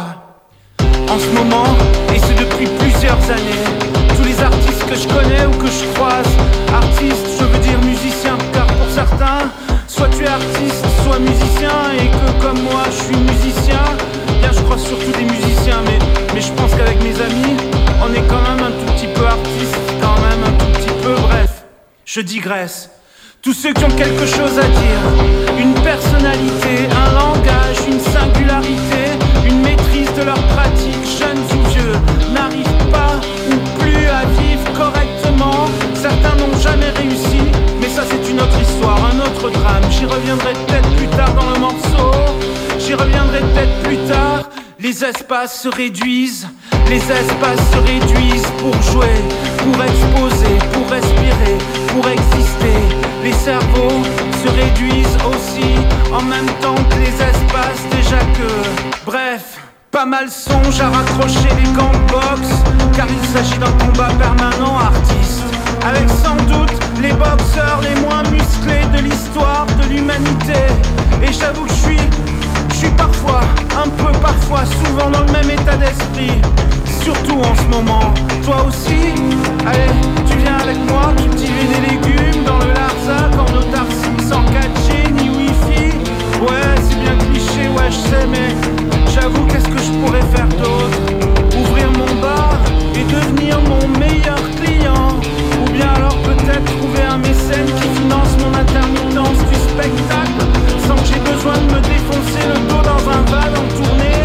En ce moment, et c'est depuis plusieurs années, tous les artistes que je connais ou que je croise, artistes, je veux dire musiciens, car pour certains, soit tu es artiste, soit musicien, et que comme moi je suis musicien, bien je crois surtout des musiciens, mais, mais je pense qu'avec mes amis, on est quand même un tout petit peu artiste, quand même un tout petit peu, bref, je digresse. Tous ceux qui ont quelque chose à dire, une personnalité, un langage, une singularité, une maîtrise de leur pratique, jeunes ou vieux, n'arrivent pas ou plus à vivre correctement. Certains n'ont jamais réussi, mais ça c'est une autre histoire, un autre drame. J'y reviendrai peut-être plus tard dans le morceau, j'y reviendrai peut-être plus tard. Les espaces se réduisent, les espaces se réduisent pour jouer, pour exposer, pour respirer, pour exister. Les cerveaux se réduisent aussi en même temps que les espaces, déjà que... Bref, pas mal songe à raccrocher les gants de boxe, car il s'agit d'un combat permanent, artiste. Avec sans doute les boxeurs les moins musclés de l'histoire de l'humanité. Et j'avoue que je suis... Je suis parfois, un peu parfois, souvent dans le même état d'esprit. Surtout en ce moment. Toi aussi? Allez, tu viens avec moi, cultiver des légumes dans le Larzac, en autarcie, sans quatre G ni Wi-Fi. Ouais, c'est bien cliché, ouais, je sais, mais j'avoue, qu'est-ce que je pourrais faire d'autre? Ouvrir mon bar et devenir mon meilleur client. Ou bien alors peut-être trouver un mécène qui finance mon intermittence du spectacle, sans que j'ai besoin de me défoncer le dos dans un van en tournée.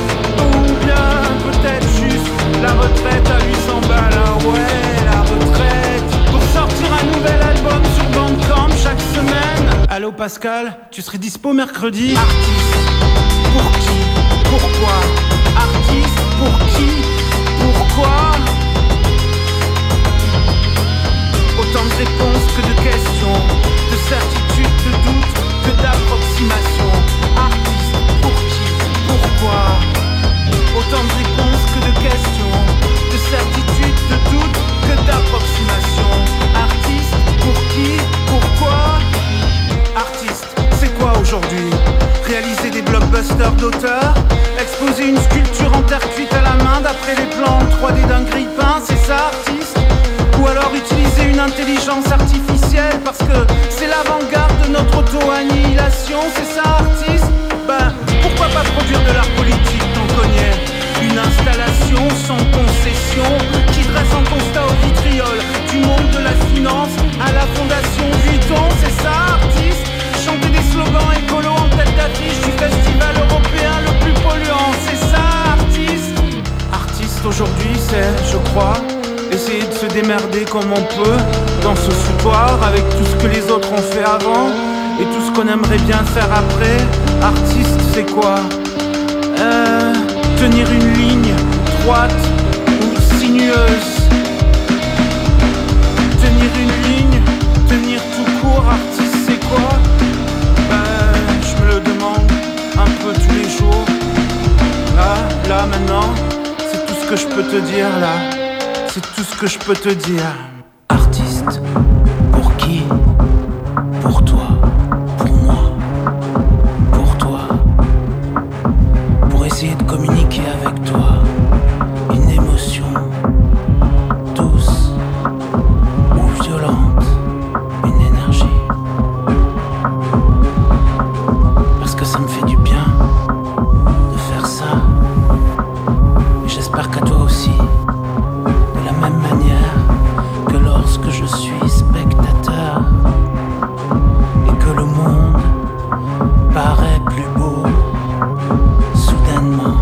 Ou bien peut-être juste la retraite à huit cents balles, ah ouais, la retraite. Pour sortir un nouvel album sur Bandcamp chaque semaine. Allô Pascal, tu serais dispo mercredi? Artiste, pour qui? Pourquoi? Artiste, pour qui? Pourquoi? Autant de réponses que de questions, de certitudes, de doutes, que d'approximations. Artiste, pour qui? Pourquoi? Autant de réponses que de questions, de certitudes, de doutes, que d'approximations. Artiste, pour qui? Pourquoi? Artiste, c'est quoi aujourd'hui? Réaliser des blockbusters d'auteurs? Exposer une sculpture en terre cuite à la main d'après les plans en trois D d'un grille-pain, c'est ça, artiste? Ou alors utiliser une intelligence artificielle parce que c'est l'avant-garde de notre auto-annihilation, c'est ça, artiste? Ben, pourquoi pas produire de l'art politique, t'en connais? Une installation sans concession qui dresse un constat au vitriol du monde de la finance à la fondation Vuitton, c'est ça, artiste? Chanter des slogans écolos en tête d'affiche du festival européen le plus polluant, c'est ça, artiste? Artiste aujourd'hui, c'est, je crois, essayer de se démerder comme on peut dans ce foutoir avec tout ce que les autres ont fait avant et tout ce qu'on aimerait bien faire après. Artiste, c'est quoi? Euh, tenir une ligne droite ou sinueuse. Tenir une ligne, tenir tout court, artiste, c'est quoi? Ben, je me le demande un peu tous les jours. Là, là, maintenant, c'est tout ce que je peux te dire, là. C'est tout ce que je peux te dire. Artiste, pour qui? Pour toi, pour moi, pour toi, essayer de communiquer avec toi. Une émotion douce ou violente, une énergie. Parce que ça me fait du bien de faire ça. Et j'espère qu'à toi aussi, de la même manière que lorsque je suis spectateur et que le monde paraît plus beau soudainement.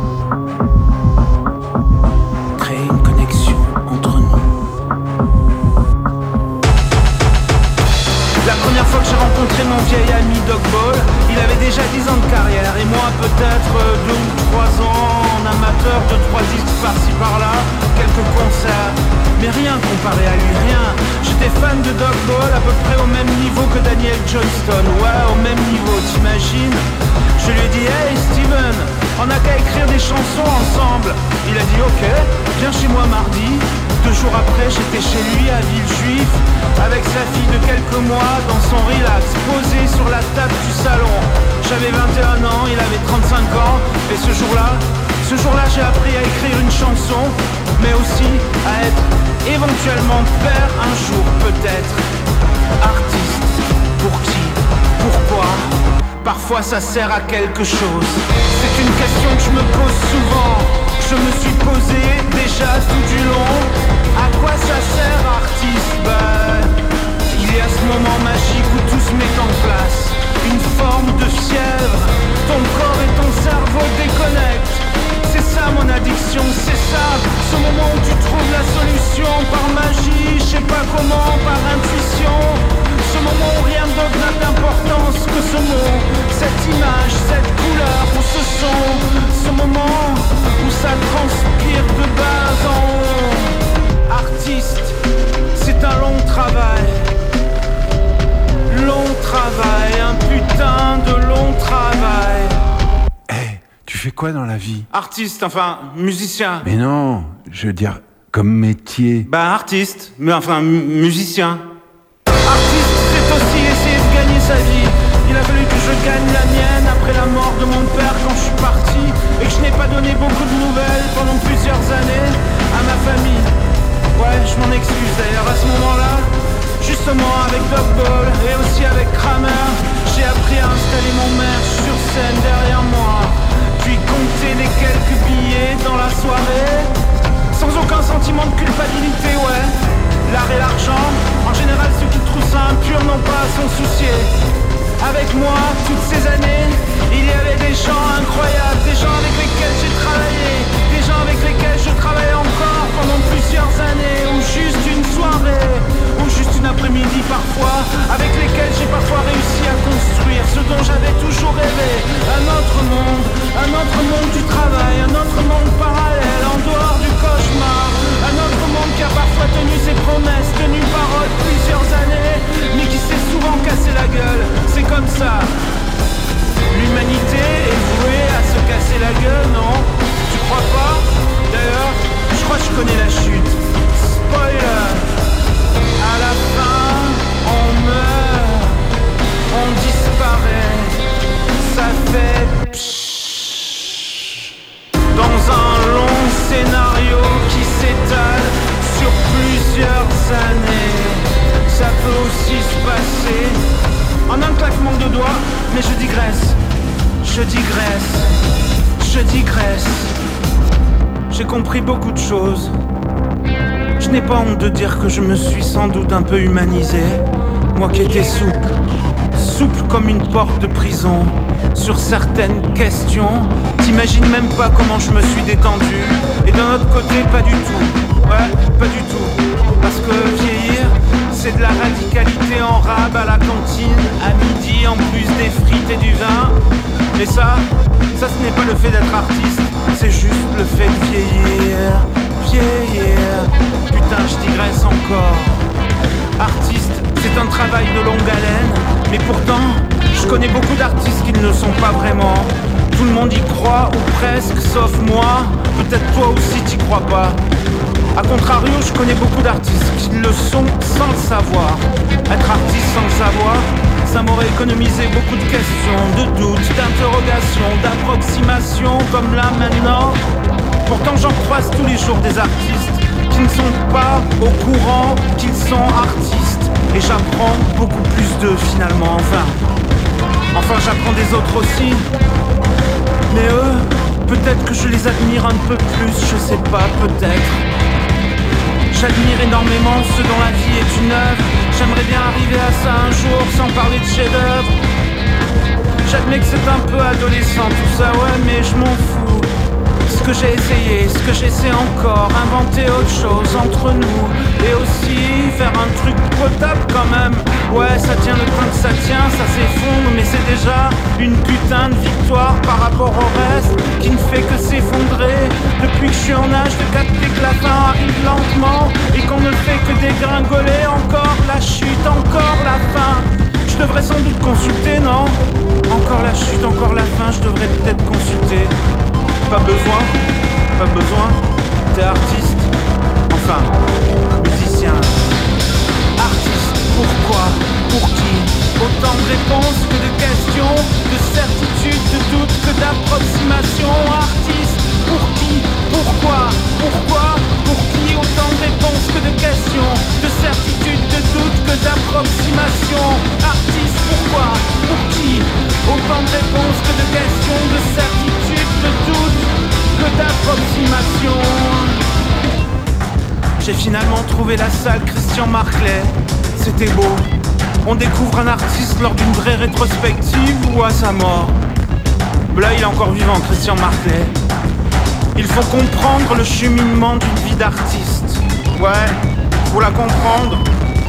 Créer une connexion entre nous. La première fois que j'ai rencontré mon vieil ami Doc Ball, il avait déjà dix ans de carrière et moi peut-être deux ou trois ans en amateur, deux trois disques par-ci par-là, quelques concerts, mais rien comparé à lui, rien. J'étais fan de Doc Ball à peu près au même niveau que Daniel Johnston, ouais, au même niveau, t'imagines? Je lui ai dit, hey Steven, on n'a qu'à écrire des chansons ensemble. Il a dit, ok, viens chez moi mardi. Deux jours après, j'étais chez lui à Villejuif, avec sa fille de quelques mois dans son relax, posé sur la table du salon. J'avais vingt et un ans, il avait trente-cinq ans, et ce jour-là, ce jour-là, j'ai appris à écrire une chanson, mais aussi à être éventuellement père un jour, peut-être. Artiste, pour qui, pourquoi? Parfois ça sert à quelque chose. C'est une question que je me pose souvent. Je me suis posé déjà tout du long. À quoi ça sert artiste? Ben, il y a ce moment magique où tout se met en place. Une forme de fièvre. Ton corps et ton cerveau déconnectent. C'est ça mon addiction, c'est ça. Ce moment où tu trouves la solution par magie, je sais pas comment, par intuition. Ce moment où rien d'autre n'a d'importance que ce mot, cette image, cette couleur ou ce son. Ce moment où ça transpire de bas en haut. Artiste, c'est un long travail. Long travail, un putain de long travail. Hey, tu fais quoi dans la vie? Artiste, enfin, musicien. Mais non, je veux dire, comme métier. Bah artiste, mais enfin, mu- musicien. Artiste, c'est aussi essayer de gagner sa vie. Il a fallu que je gagne la mienne après la mort de mon père quand je suis parti. Et que je n'ai pas donné beaucoup de nouvelles pendant plusieurs années à ma famille. Ouais, je m'en excuse d'ailleurs, à ce moment-là, justement avec Doc Ball et aussi avec Kramer, j'ai appris à installer mon merch sur scène derrière moi. Puis compter les quelques billets dans la soirée, sans aucun sentiment de culpabilité, ouais. L'art et l'argent, en général ceux qui trouvent ça impur n'ont pas à s'en soucier. Avec moi, toutes ces années, il y avait des gens incroyables, des gens avec lesquels j'ai travaillé, des gens avec lesquels je travaille encore pendant plusieurs années, ou juste une soirée, ou juste une après-midi parfois, avec lesquels j'ai parfois réussi à construire ce dont j'avais toujours rêvé. Un autre monde, un autre monde du travail, un autre monde parallèle, en dehors du cauchemar. Un autre monde qui a parfois tenu ses promesses, tenu parole plusieurs années, mais qui s'est souvent cassé la gueule. C'est comme ça. L'humanité est vouée à se casser la gueule, non? Tu crois pas? D'ailleurs, je crois que je connais la chute. Spoiler. À la fin, on meurt, on disparaît. Ça fait pshhh. Dans un long scénario qui s'étale sur plusieurs années. Ça peut aussi se passer en un claquement de doigts, mais je digresse, je digresse, je digresse. J'ai compris beaucoup de choses. Je n'ai pas honte de dire que je me suis sans doute un peu humanisé. Moi qui étais souple, souple comme une porte de prison. Sur certaines questions, t'imagines même pas comment je me suis détendu. Et d'un autre côté, pas du tout. Ouais, pas du tout. Parce que vieillir, c'est de la radicalité en rab à la cantine, à midi en plus des frites et du vin. Et ça, ça ce n'est pas le fait d'être artiste, c'est juste le fait de vieillir, vieillir. Putain, je digresse encore. Artiste, c'est un travail de longue haleine, mais pourtant, je connais beaucoup d'artistes qui ne le sont pas vraiment. Tout le monde y croit, ou presque, sauf moi. Peut-être toi aussi t'y crois pas. A contrario, je connais beaucoup d'artistes qui le sont sans le savoir. Être artiste sans le savoir, Ça m'aurait économisé beaucoup de questions, de doutes, d'interrogations, d'approximations comme là maintenant. Pourtant j'en croise tous les jours des artistes qui ne sont pas au courant qu'ils sont artistes. Et j'apprends beaucoup plus d'eux finalement, enfin. Enfin j'apprends des autres aussi. Mais eux, peut-être que je les admire un peu plus, je sais pas, peut-être. J'admire énormément ceux dont la vie est une œuvre. J'aimerais bien arriver à ça un jour sans parler de chef-d'œuvre. J'admets que c'est un peu adolescent tout ça, ouais, mais je m'en fous. Ce que j'ai essayé, ce que j'essaie encore, inventer autre chose entre nous. Et aussi faire un truc potable quand même. Ouais, ça tient le temps que ça tient, ça s'effondre, mais c'est déjà une putain de victoire par rapport au reste qui ne fait que s'effondrer. Depuis que je suis en âge de capter que la fin arrive lentement et qu'on ne fait que dégringoler. Encore la chute, encore la fin. Je devrais sans doute consulter, non? Encore la chute, encore la fin, je devrais peut-être consulter. Pas besoin, pas besoin, t'es artiste, enfin, musicien. Artiste, pourquoi, pour qui? Autant de réponses que de questions, de certitudes, de doutes que d'approximations. Artiste, pour qui, pourquoi, pourquoi, pour qui? Autant de réponses que de questions, de certitudes, de doutes que d'approximations. Artiste, pourquoi, pour qui? Autant de réponses que de questions, de certitudes, de doutes que d'approximations. J'ai finalement trouvé la salle Christian Marclay. C'était beau. On découvre un artiste lors d'une vraie rétrospective ou à sa mort. Là il est encore vivant, Christian Marclay. Il faut comprendre le cheminement d'une vie d'artiste. Ouais, faut la comprendre.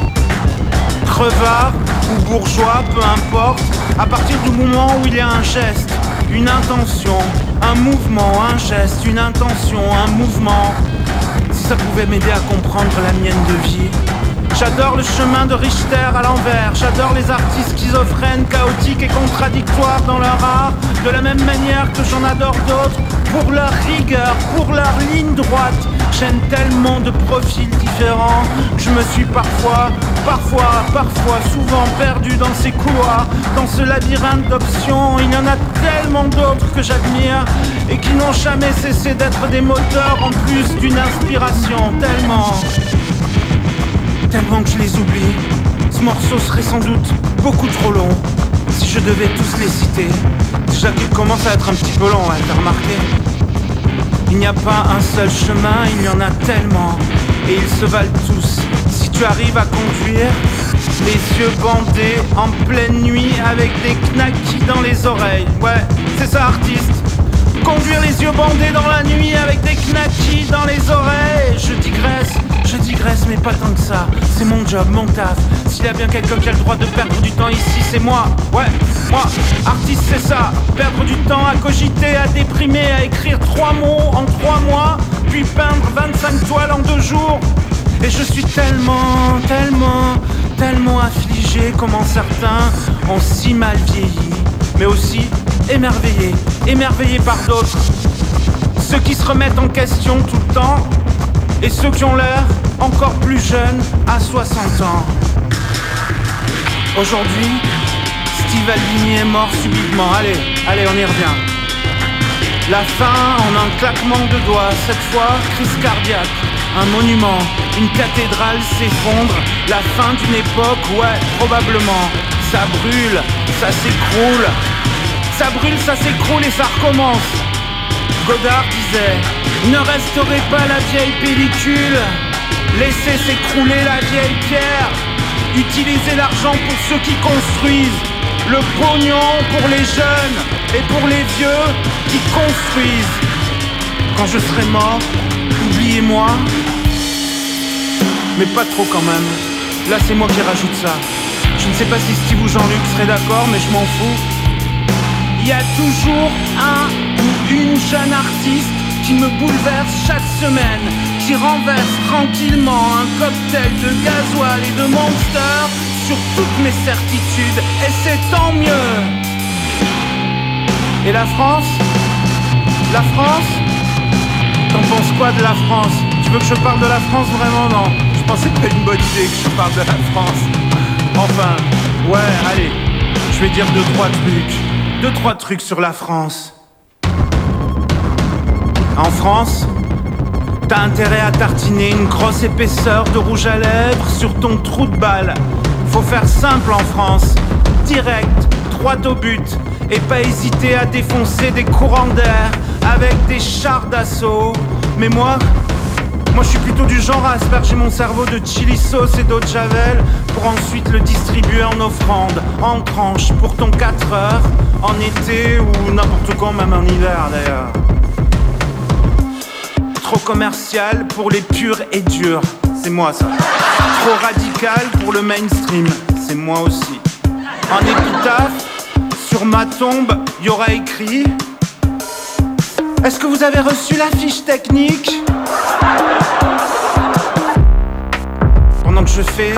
Crevard ou bourgeois, peu importe. À partir du moment où il y a un geste, une intention, un mouvement, un geste, une intention, un mouvement. Si ça pouvait m'aider à comprendre la mienne de vie. J'adore le chemin de Richter à l'envers. J'adore les artistes schizophrènes, chaotiques et contradictoires dans leur art. De la même manière que j'en adore d'autres. Pour leur rigueur, pour leur ligne droite. J'aime tellement de profils différents. Je me suis parfois, parfois, parfois, souvent perdu dans ces couloirs. Dans ce labyrinthe d'options. Il y en a tellement d'autres que j'admire. Et qui n'ont jamais cessé d'être des moteurs en plus d'une inspiration. Tellement... Tellement que je les oublie. Ce morceau serait sans doute beaucoup trop long si je devais tous les citer. Déjà qu'il commence à être un petit peu long, hein, t'as remarqué? Il n'y a pas un seul chemin, il y en a tellement. Et ils se valent tous. Si tu arrives à conduire, les yeux bandés en pleine nuit avec des knackis dans les oreilles. Ouais, c'est ça artiste. Conduire les yeux bandés dans la nuit avec des knackis dans les oreilles. Je digresse, je digresse mais pas tant que ça. C'est mon job, mon taf. S'il y a bien quelqu'un qui a le droit de perdre du temps ici, c'est moi. Ouais, moi, artiste c'est ça. Perdre du temps à cogiter, à déprimer, à écrire trois mots en trois mois, puis peindre vingt-cinq toiles en deux jours. Et je suis tellement, tellement, tellement affligé comment certains ont si mal vieilli. Mais aussi émerveillé, émerveillé par d'autres. Ceux qui se remettent en question tout le temps et ceux qui ont l'air encore plus jeunes à soixante ans. Aujourd'hui, Steve Albini est mort subitement. Allez, allez, on y revient. La fin en un claquement de doigts, cette fois crise cardiaque. Un monument, une cathédrale s'effondre. La fin d'une époque, ouais, probablement. Ça brûle, ça s'écroule. Ça brûle, ça s'écroule et ça recommence. Godard disait, ne restaurez pas la vieille pellicule. Laissez s'écrouler la vieille pierre. Utilisez l'argent pour ceux qui construisent. Le pognon pour les jeunes et pour les vieux qui construisent. Quand je serai mort, oubliez-moi. Mais pas trop quand même. Là c'est moi qui rajoute ça. Je ne sais pas si Steve ou Jean-Luc seraient d'accord, mais je m'en fous. Il y a toujours un ou une jeune artiste qui me bouleverse chaque semaine, qui renverse tranquillement un cocktail de gasoil et de Monster sur toutes mes certitudes, et c'est tant mieux. Et la France? La France? T'en penses quoi de la France? Tu veux que je parle de la France vraiment? Non, je pensais que c'était une bonne idée que je parle de la France. Enfin, ouais, allez. je vais dire deux, trois trucs. Deux, trois trucs sur la France. En France, t'as intérêt à tartiner une grosse épaisseur de rouge à lèvres sur ton trou de balle. Faut faire simple en France, direct, droit au but, et pas hésiter à défoncer des courants d'air avec des chars d'assaut. Mais moi, moi je suis plutôt du genre à asperger mon cerveau de chili sauce et d'eau de javel pour ensuite le distribuer en offrande, en tranche pour ton quatre heures, en été ou n'importe quand, même en hiver d'ailleurs. Trop commercial pour les purs et durs, c'est moi ça. Trop radical pour le mainstream, c'est moi aussi. En épitaphe, sur ma tombe, y aura écrit: est-ce que vous avez reçu la fiche technique? Pendant que je fais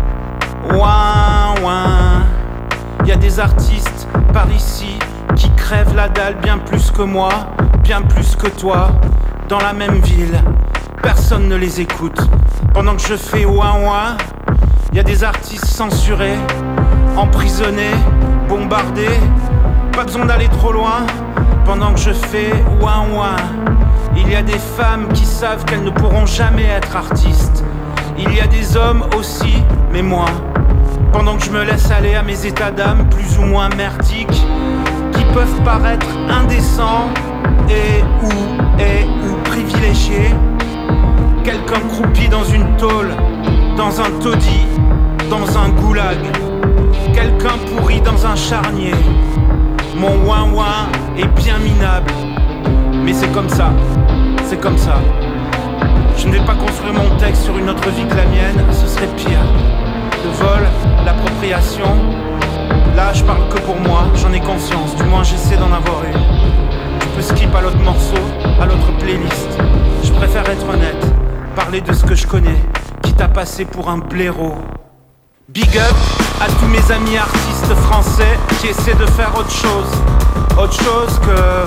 ouin ouin, y a des artistes par ici qui crèvent la dalle bien plus que moi, bien plus que toi. Dans la même ville, personne ne les écoute. Pendant que je fais ouin ouin, y a des artistes censurés, emprisonnés, bombardés. Pas besoin d'aller trop loin. Pendant que je fais ouin ouin, il y a des femmes qui savent qu'elles ne pourront jamais être artistes. Il y a des hommes aussi, mais moi. Pendant que je me laisse aller à mes états d'âme plus ou moins merdiques, qui peuvent paraître indécents et ou et ou privilégiés. Quelqu'un croupi dans une tôle, dans un taudis, dans un goulag. Quelqu'un pourri dans un charnier. Mon ouin ouin est bien minable, mais c'est comme ça, c'est comme ça. Je ne vais pas construire mon texte sur une autre vie que la mienne, ce serait pire. Le vol, l'appropriation, là je parle que pour moi, j'en ai conscience, du moins j'essaie d'en avoir une. Tu peux skip à l'autre morceau, à l'autre playlist. Je préfère être honnête, parler de ce que je connais, quitte à passer pour un blaireau. Big up à tous mes amis artistes français qui essaient de faire autre chose. Autre chose que...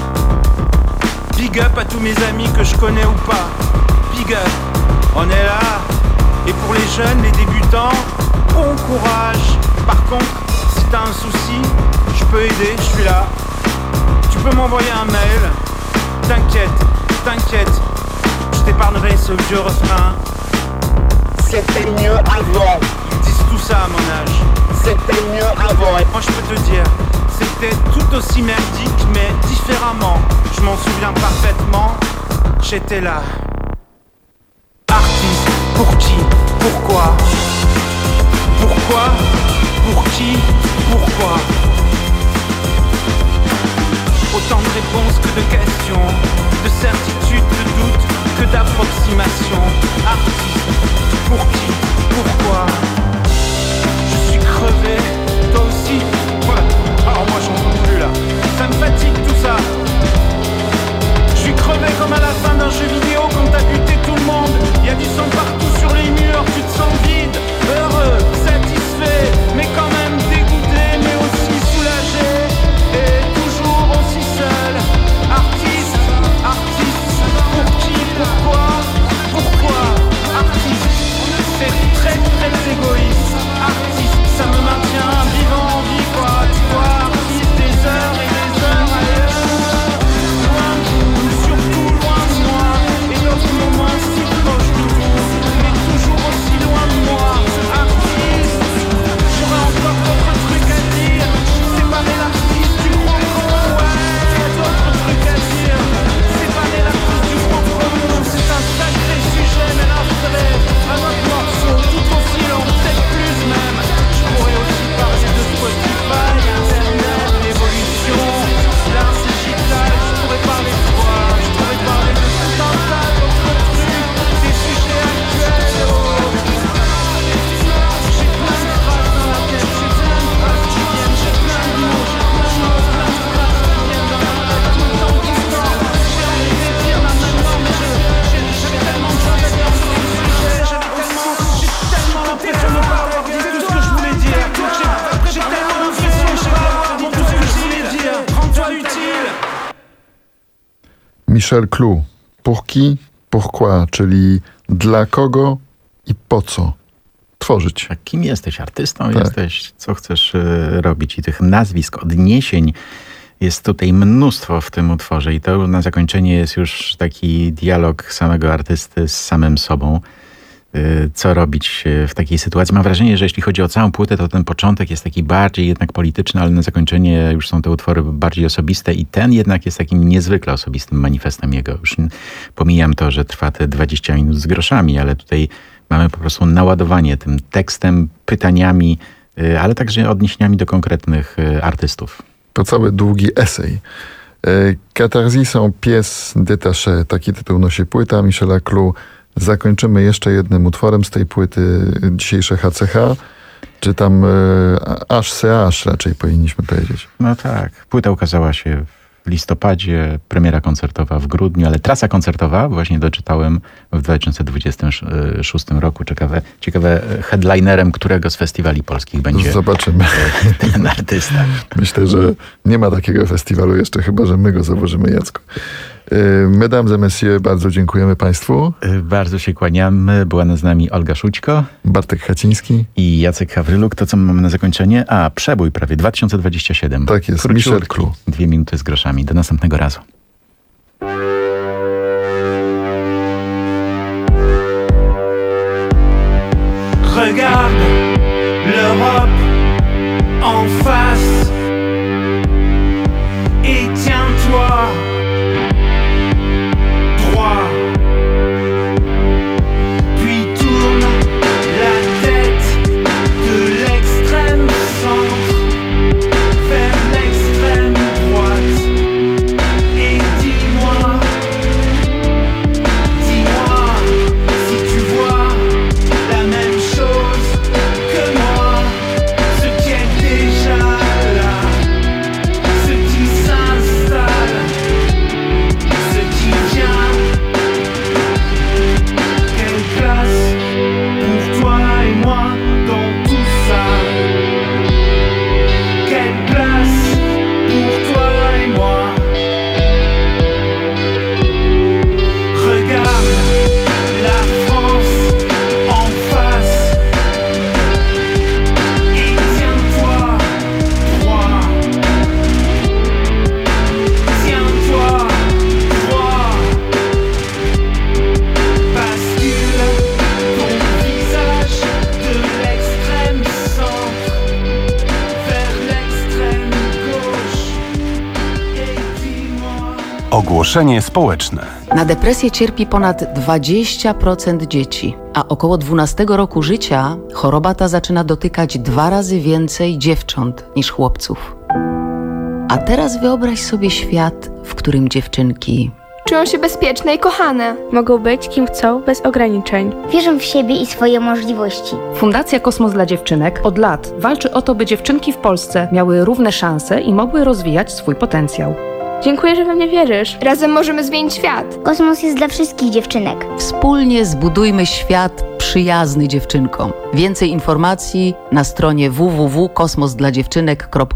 Big up à tous mes amis que je connais ou pas. Big up, on est là. Et pour les jeunes, les débutants, bon courage. Par contre, si t'as un souci, je peux aider, je suis là. Tu peux m'envoyer un mail. T'inquiète, t'inquiète, je t'épargnerai ce vieux refrain. C'était mieux avant. Ils disent tout ça à mon âge. C'était mieux avant. Et moi je peux te dire, c'était tout aussi merdique mais différemment. Je m'en souviens parfaitement, j'étais là. Artiste, pour qui? Pourquoi? Pourquoi? Pour qui? Pourquoi? Autant de réponses que de questions, de certitudes, de doutes, que d'approximations. Artiste, pour qui? Pourquoi? Je suis crevé, toi aussi? Ouais, alors moi j'en peux plus là. Ça me fatigue tout ça. Je suis crevé comme à la fin d'un jeu vidéo quand t'as buté tout le monde. Y'a du sang partout sur les murs, tu te sens vide, heureux, satisfait, mais quand même dégoûté, mais aussi soulagé. Et toujours aussi seul. Artiste, artiste, pour qui, pourquoi, pourquoi? Artiste, c'est très très égoïste. Artiste, ça me maintient vivant en vie quoi. Tu vois, artiste, des heures et des heures ailleurs. Loin, surtout loin de moi. Et d'autres moments si proches du tout, mais toujours aussi loin de moi. Artiste, j'aurais encore d'autres trucs à dire. Séparer l'artiste du gros con, ouais, d'autres trucs à dire. Séparer l'artiste du gros con, c'est un sacré sujet, mais là je ferai un autre morceau, tout aussi long, peut-être plus même. Je pourrais aussi parler de Spotify, Internet, l'évolution, l'art digital. Je pourrais parler de quoi? Je pourrais parler de tout un tas d'autres trucs, des sujets actuels. Oh. J'ai plein de phrases dans la tête, j'ai plein de phrases qui viennent, j'ai plein de mots, j'ai plein de mots, plein de phrases qui viennent dans ma tête tout le temps, tout le temps. J'ai envie de les dire là maintenant, mais je, j'ai, j'ai tellement de choses à dire sur le sujet, j'avais tellement, j'ai tellement l'impression de ne pas avoir dit tout ce que je voulais dire. J'ai, j'ai tellement l'impression de ne pas avoir dit tout ce que je voulais dire. Rends-toi utile. Michel Clou. Pour qui? Pourquoi? Czyli dla kogo i po co? tworzyć. A kim jesteś? Artystą Tak. jesteś? Co chcesz y, robić? I tych nazwisk, odniesień jest tutaj mnóstwo w tym utworze. I to na zakończenie jest już taki dialog samego artysty z samym sobą. Y, co robić w takiej sytuacji? Mam wrażenie, że jeśli chodzi o całą płytę, to ten początek jest taki bardziej jednak polityczny, ale na zakończenie już są te utwory bardziej osobiste i ten jednak jest takim niezwykle osobistym manifestem jego. Już pomijam to, że trwa te dwadzieścia minut z groszami, ale tutaj mamy po prostu naładowanie tym tekstem, pytaniami, y, ale także odniesieniami do konkretnych y, artystów. To cały długi esej. Catharsis en pièces détachées. Taki tytuł nosi płyta Michela Clou. Zakończymy jeszcze jednym utworem z tej płyty dzisiejsze H C H. Czy tam H C H raczej powinniśmy powiedzieć. No tak. Płyta ukazała się w listopadzie, premiera koncertowa w grudniu, ale trasa koncertowa, właśnie doczytałem, w dwa tysiące dwudziestym szóstym roku. Ciekawe, ciekawe headlinerem którego z festiwali polskich będzie Zobaczymy. ten artysta. Myślę, że nie ma takiego festiwalu jeszcze, chyba że my go założymy, Jacku. Mesdames et messieurs, bardzo dziękujemy Państwu. Bardzo się kłaniamy. Była z nami Olga Szućko, Bartek Chaciński i Jacek Hawryluk. To, co mamy na zakończenie? A, przebój prawie dwa tysiące dwudziesty siódmy. Tak jest, Króciutki. Michel Clou. Dwie minuty z groszami. Do następnego razu. Regarde l'Europe en face et tiens-toi droit, puis tourne la tête de l'extrême centre vers l'extrême droite et dis-moi, dis-moi si tu vois la même chose que moi, ce qui est déjà là, ce qui s'installe, ce qui vient. Quelle place pour toi et moi dans tout ça? Quelle place pour toi et moi? Regarde la France en face et tiens-toi droit. Tiens-toi droit. Bascule ton visage de l'extrême centre vers l'extrême gauche et dis-moi. Ogłoszenie społeczne. Na depresję cierpi ponad dwadzieścia procent dzieci, a około dwunastego roku życia choroba ta zaczyna dotykać dwa razy więcej dziewcząt niż chłopców. A teraz wyobraź sobie świat, w którym dziewczynki czują się bezpieczne i kochane. Mogą być kim chcą, bez ograniczeń. Wierzą w siebie i swoje możliwości. Fundacja Kosmos dla Dziewczynek od lat walczy o to, by dziewczynki w Polsce miały równe szanse i mogły rozwijać swój potencjał. Dziękuję, że we mnie wierzysz. Razem możemy zmienić świat. Kosmos jest dla wszystkich dziewczynek. Wspólnie zbudujmy świat przyjazny dziewczynkom. Więcej informacji na stronie w w w kropka kosmos dla dziewczynek kropka